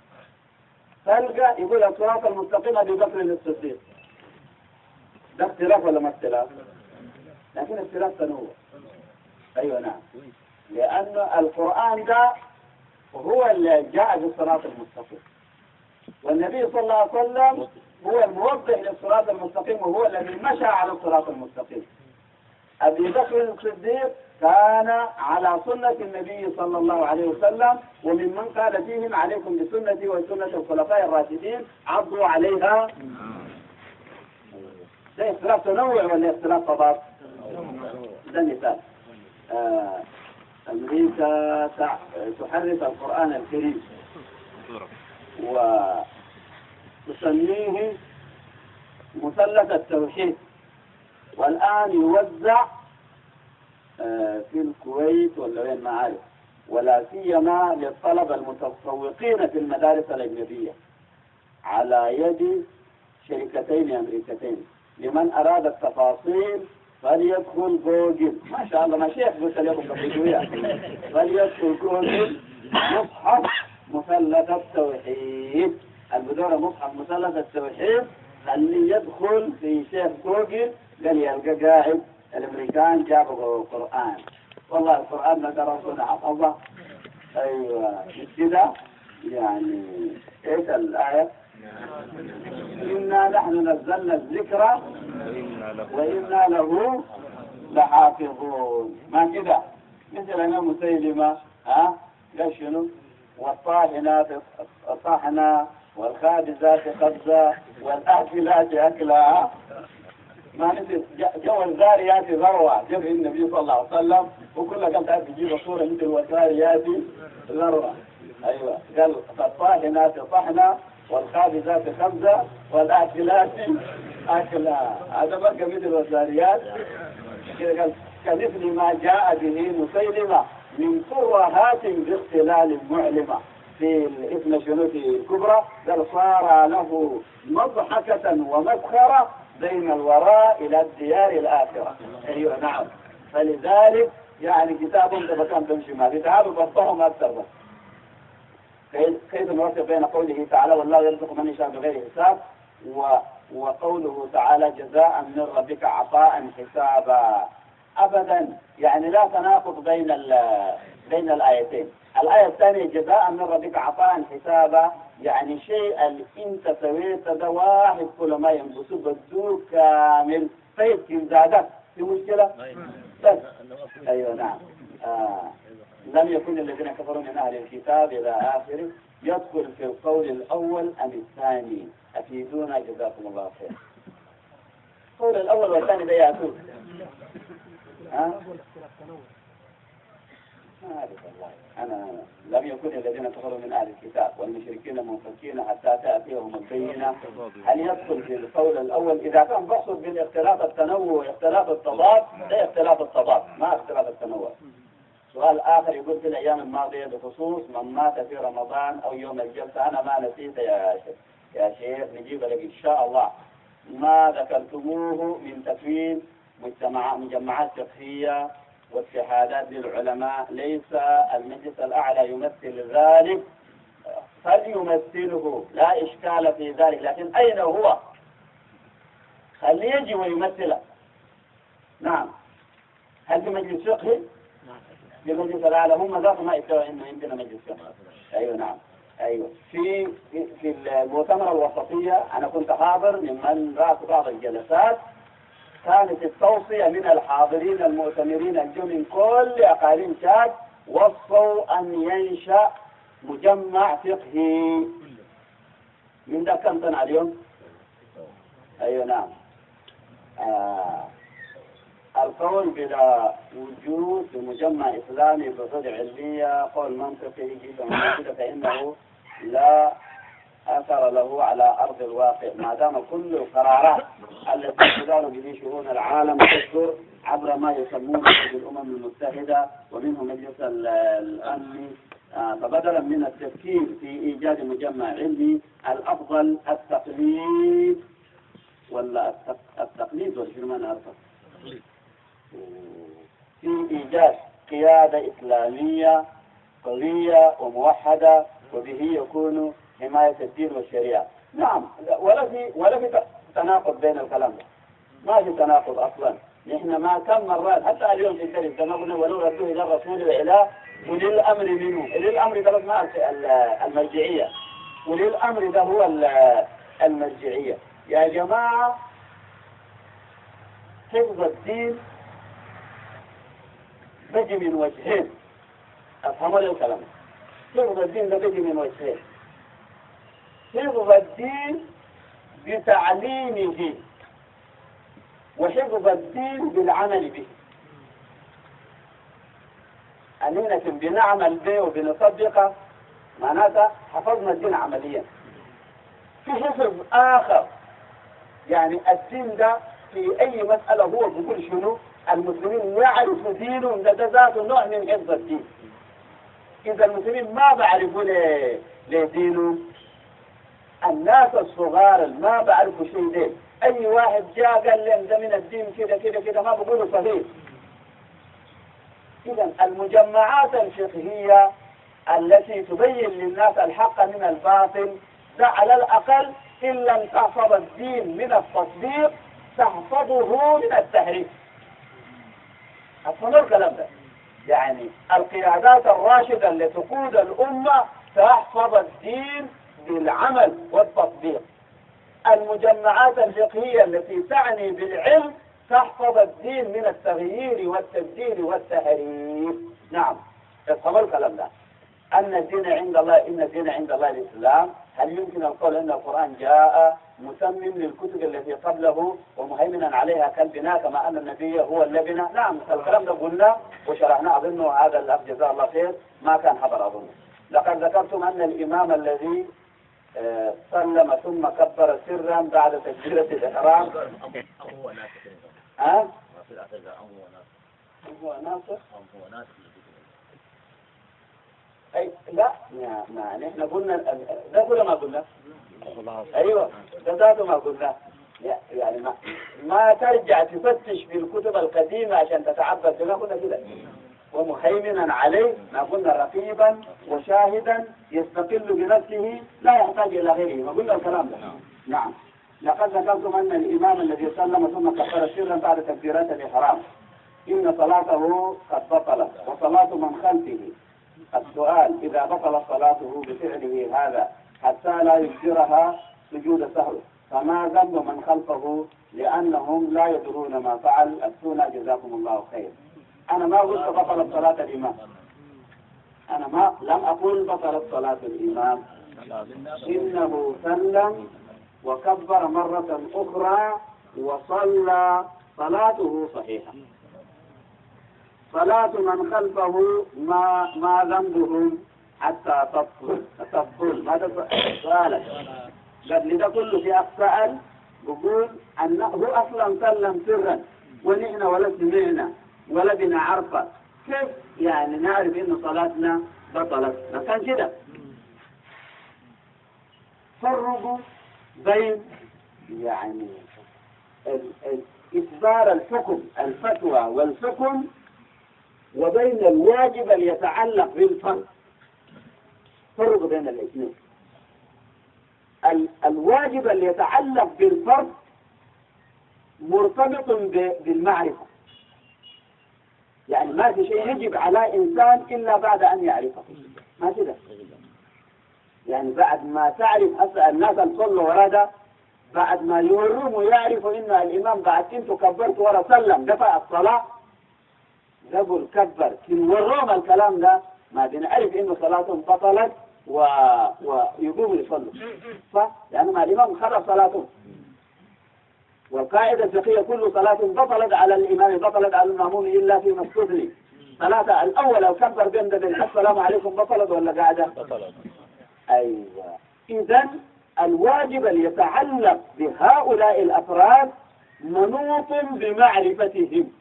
تلقى يقول الصراط المستقيم أبي بكر الصديق. ده اختلاف ولا ما اختلاف؟ لكن اختلاف تنوع. أيوة نعم. لأن القرآن ده هو اللي جاء بالصراط المستقيم، والنبي صلى الله عليه وسلم هو الموضح للصراط المستقيم وهو الذي مشى على الصراط المستقيم. أبي بكر الصديق كان على سنة النبي صلى الله عليه وسلم، وممن قال فيهم عليكم بسنتي وسنة الخلفاء الراشدين عضوا عليها. ده اختلاف تنوع ولا اختلاف تضاد؟ ده مثال. آه أمريكا تحرف القرآن الكريم وتسميه مثلث التوحيد، والآن يوزع في الكويت ولا وين ما عارف، ولا سيما للطلبة المتفوقين في المدارس الأجنبية على يد شركتين أمريكتين. لمن أراد التفاصيل فليدخل جوجل، ما شاء الله ما شيخ قلت لكم بالفيديوهات، فليدخل جوجل مصحف مثلث التوحيد، البدورة مصحف مثلث التوحيد، خليه يدخل في شيخ جوجل قال يلقى قاعد الامريكان جابوا قرآن. والله القرآن ما درسونا حفظه. ايوه كده يعني ايش الآية؟ إنا نحن نزلنا الذكر وإنا له لحافظون. ما كده مثل أنا مسيلمة ها قال شنو؟ والطاحنات طحنا والخابزات خبزة والآكلات أكلا. ما نسيت جو الزاريات ذروة جمع النبي صلى الله عليه وسلم، وكل قال تعرف تجيب صورة مثل والزاريات ذروة. أيوة قال فالطاحنات طحنا والخابزات خبزة والآكلات أكلا. هذا بقى مثل والزاريات كده قال كمثل ما جاء به مسيلمة من ترهات باختلال معلمة في الإثم شنوتي الكبرى، قال صار له مضحكة ومسخرة بين الوراء إلى الديار الآخرة. أيوة نعم. فلذلك يعني كتاب انت بكام تمشي ما بتعالوا بطهم أكثر بس. كيف نوفق بين قوله تعالى والله يرزق من يشاء بغير حساب وقوله تعالى جزاء من ربك عطاء حسابا؟ أبدا، يعني لا تناقض بين بين الآيتين. الآية الثانية جزاء من ربك عطاء حسابا، يعني شيء اللي انت سويته ده واحد كل ما ينبسوا بدوك كامل فيتكن زادك في مشكلة بس. أيوة نعم. آه. لم يكن الذين كفروا من أهل الكتاب إلى آخره يدخل في القول الأول أم الثاني؟ أفيدونا جزاكم الله خير. القول الأول والثاني ده يأتون. ها؟ ما أعرف والله. أنا لم يكن الذين كفروا من أهل الكتاب والمشركين منفكين حتى تأتيهم البينة. هل يدخل في القول الأول إذا كان بقصد بالاختلاف التنوع واختلاف التضاد؟ ده اختلاف التضاد ما اختلاف التنوع. سؤال آخر يقول في الأيام الماضية بخصوص من مات في رمضان أو يوم الجلسة، أنا ما نسيت يا شيخ يا شيخ نجيب لك إن شاء الله ما ذكرتموه من تكوين مجتمع مجمعات فقهية واتحادات للعلماء. ليس المجلس الأعلى يمثل ذلك، فليمثله لا إشكال في ذلك، لكن أين هو؟ خليه يجي ويمثله. نعم. هل في مجلس فقهي؟ في مجلس الأعلى هم ذات ما يستوى إنه عندنا مجلس فقهي. أيوة نعم. أيوة في في المؤتمر الوسطية أنا كنت حاضر ممن رأس بعض الجلسات، كانت التوصية من الحاضرين المؤتمرين الجو من كل أقاليم شاد وصوا أن ينشأ مجمع فقهي. من ده كم سنة اليوم؟ أيوة نعم. آه. القول بلا وجود مجمع إسلامي بصدع علمية قول منطقي جدا فإنه لا أثر له على أرض الواقع، ما دام كل القرارات التي تدار به شؤون العالم تصدر عبر ما يسمونه بالأمم المتحدة ومنه مجلس الأمن. فبدلا من التفكير في إيجاد مجمع علمي الأفضل التقليد ولا التقليد والجرمان أرفض في إيجاد قيادة إسلامية قوية وموحدة وبه يكون حماية الدين والشريعة. نعم. ولا في ولا في تناقض بين الكلام ده، ما في تناقض أصلا. نحن ما كم مرات حتى اليوم في الدرس كما قلنا ولو ردوه إلى الرسول وإلى أولي الأمر منه. أولي الأمر ده ما المرجعية، أولي الأمر ده هو المرجعية. يا جماعة حفظ الدين بيجي من وجهين، أفهموا لي الكلام. حفظ الدين ده بيجي من وجهين. حفظ الدين بتعليمه، وحفظ الدين بالعمل به. أننا بنعمل به وبنطبقه معناتها حفظنا الدين عمليا. في حفظ آخر يعني الدين ده في أي مسألة هو بيقول شنو المسلمين يعرفوا دينهم، ده ذات نوع من حفظ الدين. إذا المسلمين ما بعرفوا لدينهم، الناس الصغار ما بعرفوا شيء ده، أي واحد جاء قال لهم ده من الدين كده كده كده ما بقولوا صحيح. إذا المجمعات الفقهية التي تبين للناس الحق من الباطل ده على الأقل إن لم تحفظ الدين من التصديق تحفظه من التحريف. أفهموا الكلام ده؟ يعني القيادات الراشدة التي تقود الأمة تحفظ الدين بالعمل والتطبيق. المجمعات الفقهية التي تعني بالعلم تحفظ الدين من التغيير والتبديل والتحريف. نعم، افهموا الكلام ده. أن الدين عند الله إن الدين عند الله الإسلام. هل يمكن القول أن القرآن جاء مسمم للكتب التي قبله ومهيمنا عليها كالبناء كما أن النبي هو اللبنة؟ نعم، الكلام ده قلنا وشرحنا. أظن هذا الأخ جزاه الله خير ما كان حضر. أظن لقد ذكرتم أن الإمام الذي آه سلم ثم كبر سرا بعد تكبيرة الإحرام هو ناسخ. ها؟ هو ناسخ. هو ناسخ. أي لا ما ما نحن قلنا ده كله ما قلنا. أيوة ده ذاته ما قلنا. يعني ما ما ترجع تفتش في الكتب القديمة عشان تتعبد بما قلنا كده. ومهيمنا عليه ما قلنا رقيبا وشاهدا يستقل بنفسه لا يحتاج إلى غيره. ما قلنا الكلام ده. نعم. لقد ذكرتم أن الإمام الذي سلم ثم كبر سرا بعد تكبيرات الإحرام إن صلاته قد بطلت وصلاة من خلفه. السؤال إذا بطل صلاته بفعله هذا حتى لا يجبرها سجود سهو فما ذنب من خلفه لأنهم لا يدرون ما فعل؟ أفتونا جزاكم الله خير. أنا ما قلت بطلت صلاة الإمام، أنا ما لم أقول بطلت صلاة الإمام، إنه سلم وكبر مرة أخرى وصلى صلاته صحيحة. صلاة من خلفه ما ما ذنبهم حتى تبطل تبطل. هذا سؤالك. قبل ده كله في أسأل بقول أنه هو أصلا سلم سرا ونحن ولا سمعنا ولا بنا عرفة، كيف يعني نعرف إن صلاتنا بطلت؟ ما كان كده. فرقوا بين يعني إصدار الحكم الفتوى والحكم وبين الواجب اللي يتعلق بالفرض. فرق بين الاثنين. الواجب اللي يتعلق بالفرض مرتبط بالمعرفة، يعني ما في شيء يجب على إنسان إلا بعد أن يعرفه. ما كده يعني بعد ما تعرف أسأل الناس الصلاة ورادا بعد ما يورهم ويعرفوا إن الإمام بعد كنت كبرت ورا سلم دفع الصلاة قبل كبر يورهم الكلام ده ما بنعرف إنه صلاتهم بطلت و... ويقوموا يصلوا صح؟ يعني ما الإمام خرب صلاتهم. والقاعدة الفقهية كل صلاة بطلت على الإمام بطلت على المأموم إلا في مستثني. صلاة الأول أو كبر بين دبل السلام عليكم بطلت ولا قاعدة؟ بطلت. أيوة. إذن الواجب اللي يتعلق بهؤلاء الأفراد منوط بمعرفتهم.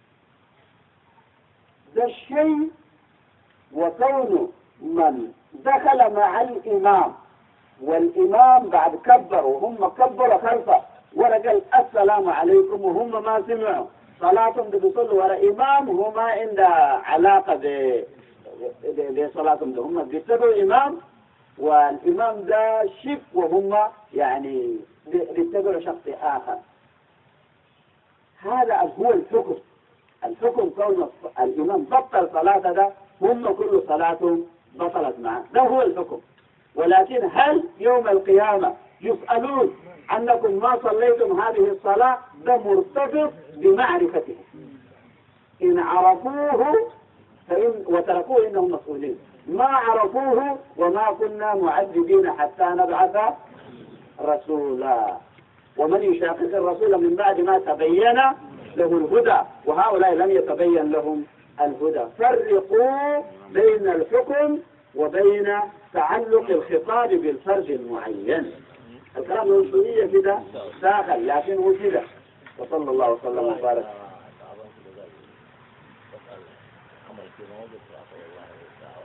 ده الشيء. وكون من دخل مع الإمام والإمام بعد كبر وهم كبروا خلفه ورجل السلام عليكم وهم ما سمعوا صلاتهم بيصلوا ورا إمام وهم ما عنده علاقة بصلاتهم، هم بيتبعوا إمام والإمام ده شك وهم يعني بيتبعوا شخص آخر. هذا هو الحكم. الحكم كون الإمام بطل صلاة ده هم كل صلاتهم بطلت معه، ده هو الحكم. ولكن هل يوم القيامة يسألون أنكم ما صليتم هذه الصلاة؟ ده مرتبط بمعرفته. إن عرفوه فإن وتركوه إنهم مسؤولين، ما عرفوه وما كنا معذبين حتى نبعث رسولا. ومن يشاقق الرسول من بعد ما تبين له الهدى وهؤلاء لم يتبين لهم الهدى. فرقوا بين الحكم وبين تعلق الخطاب بالفرد المعين. الكلام الأصولية كده داخل لكنه كده. وصلى الله وسلم وبارك.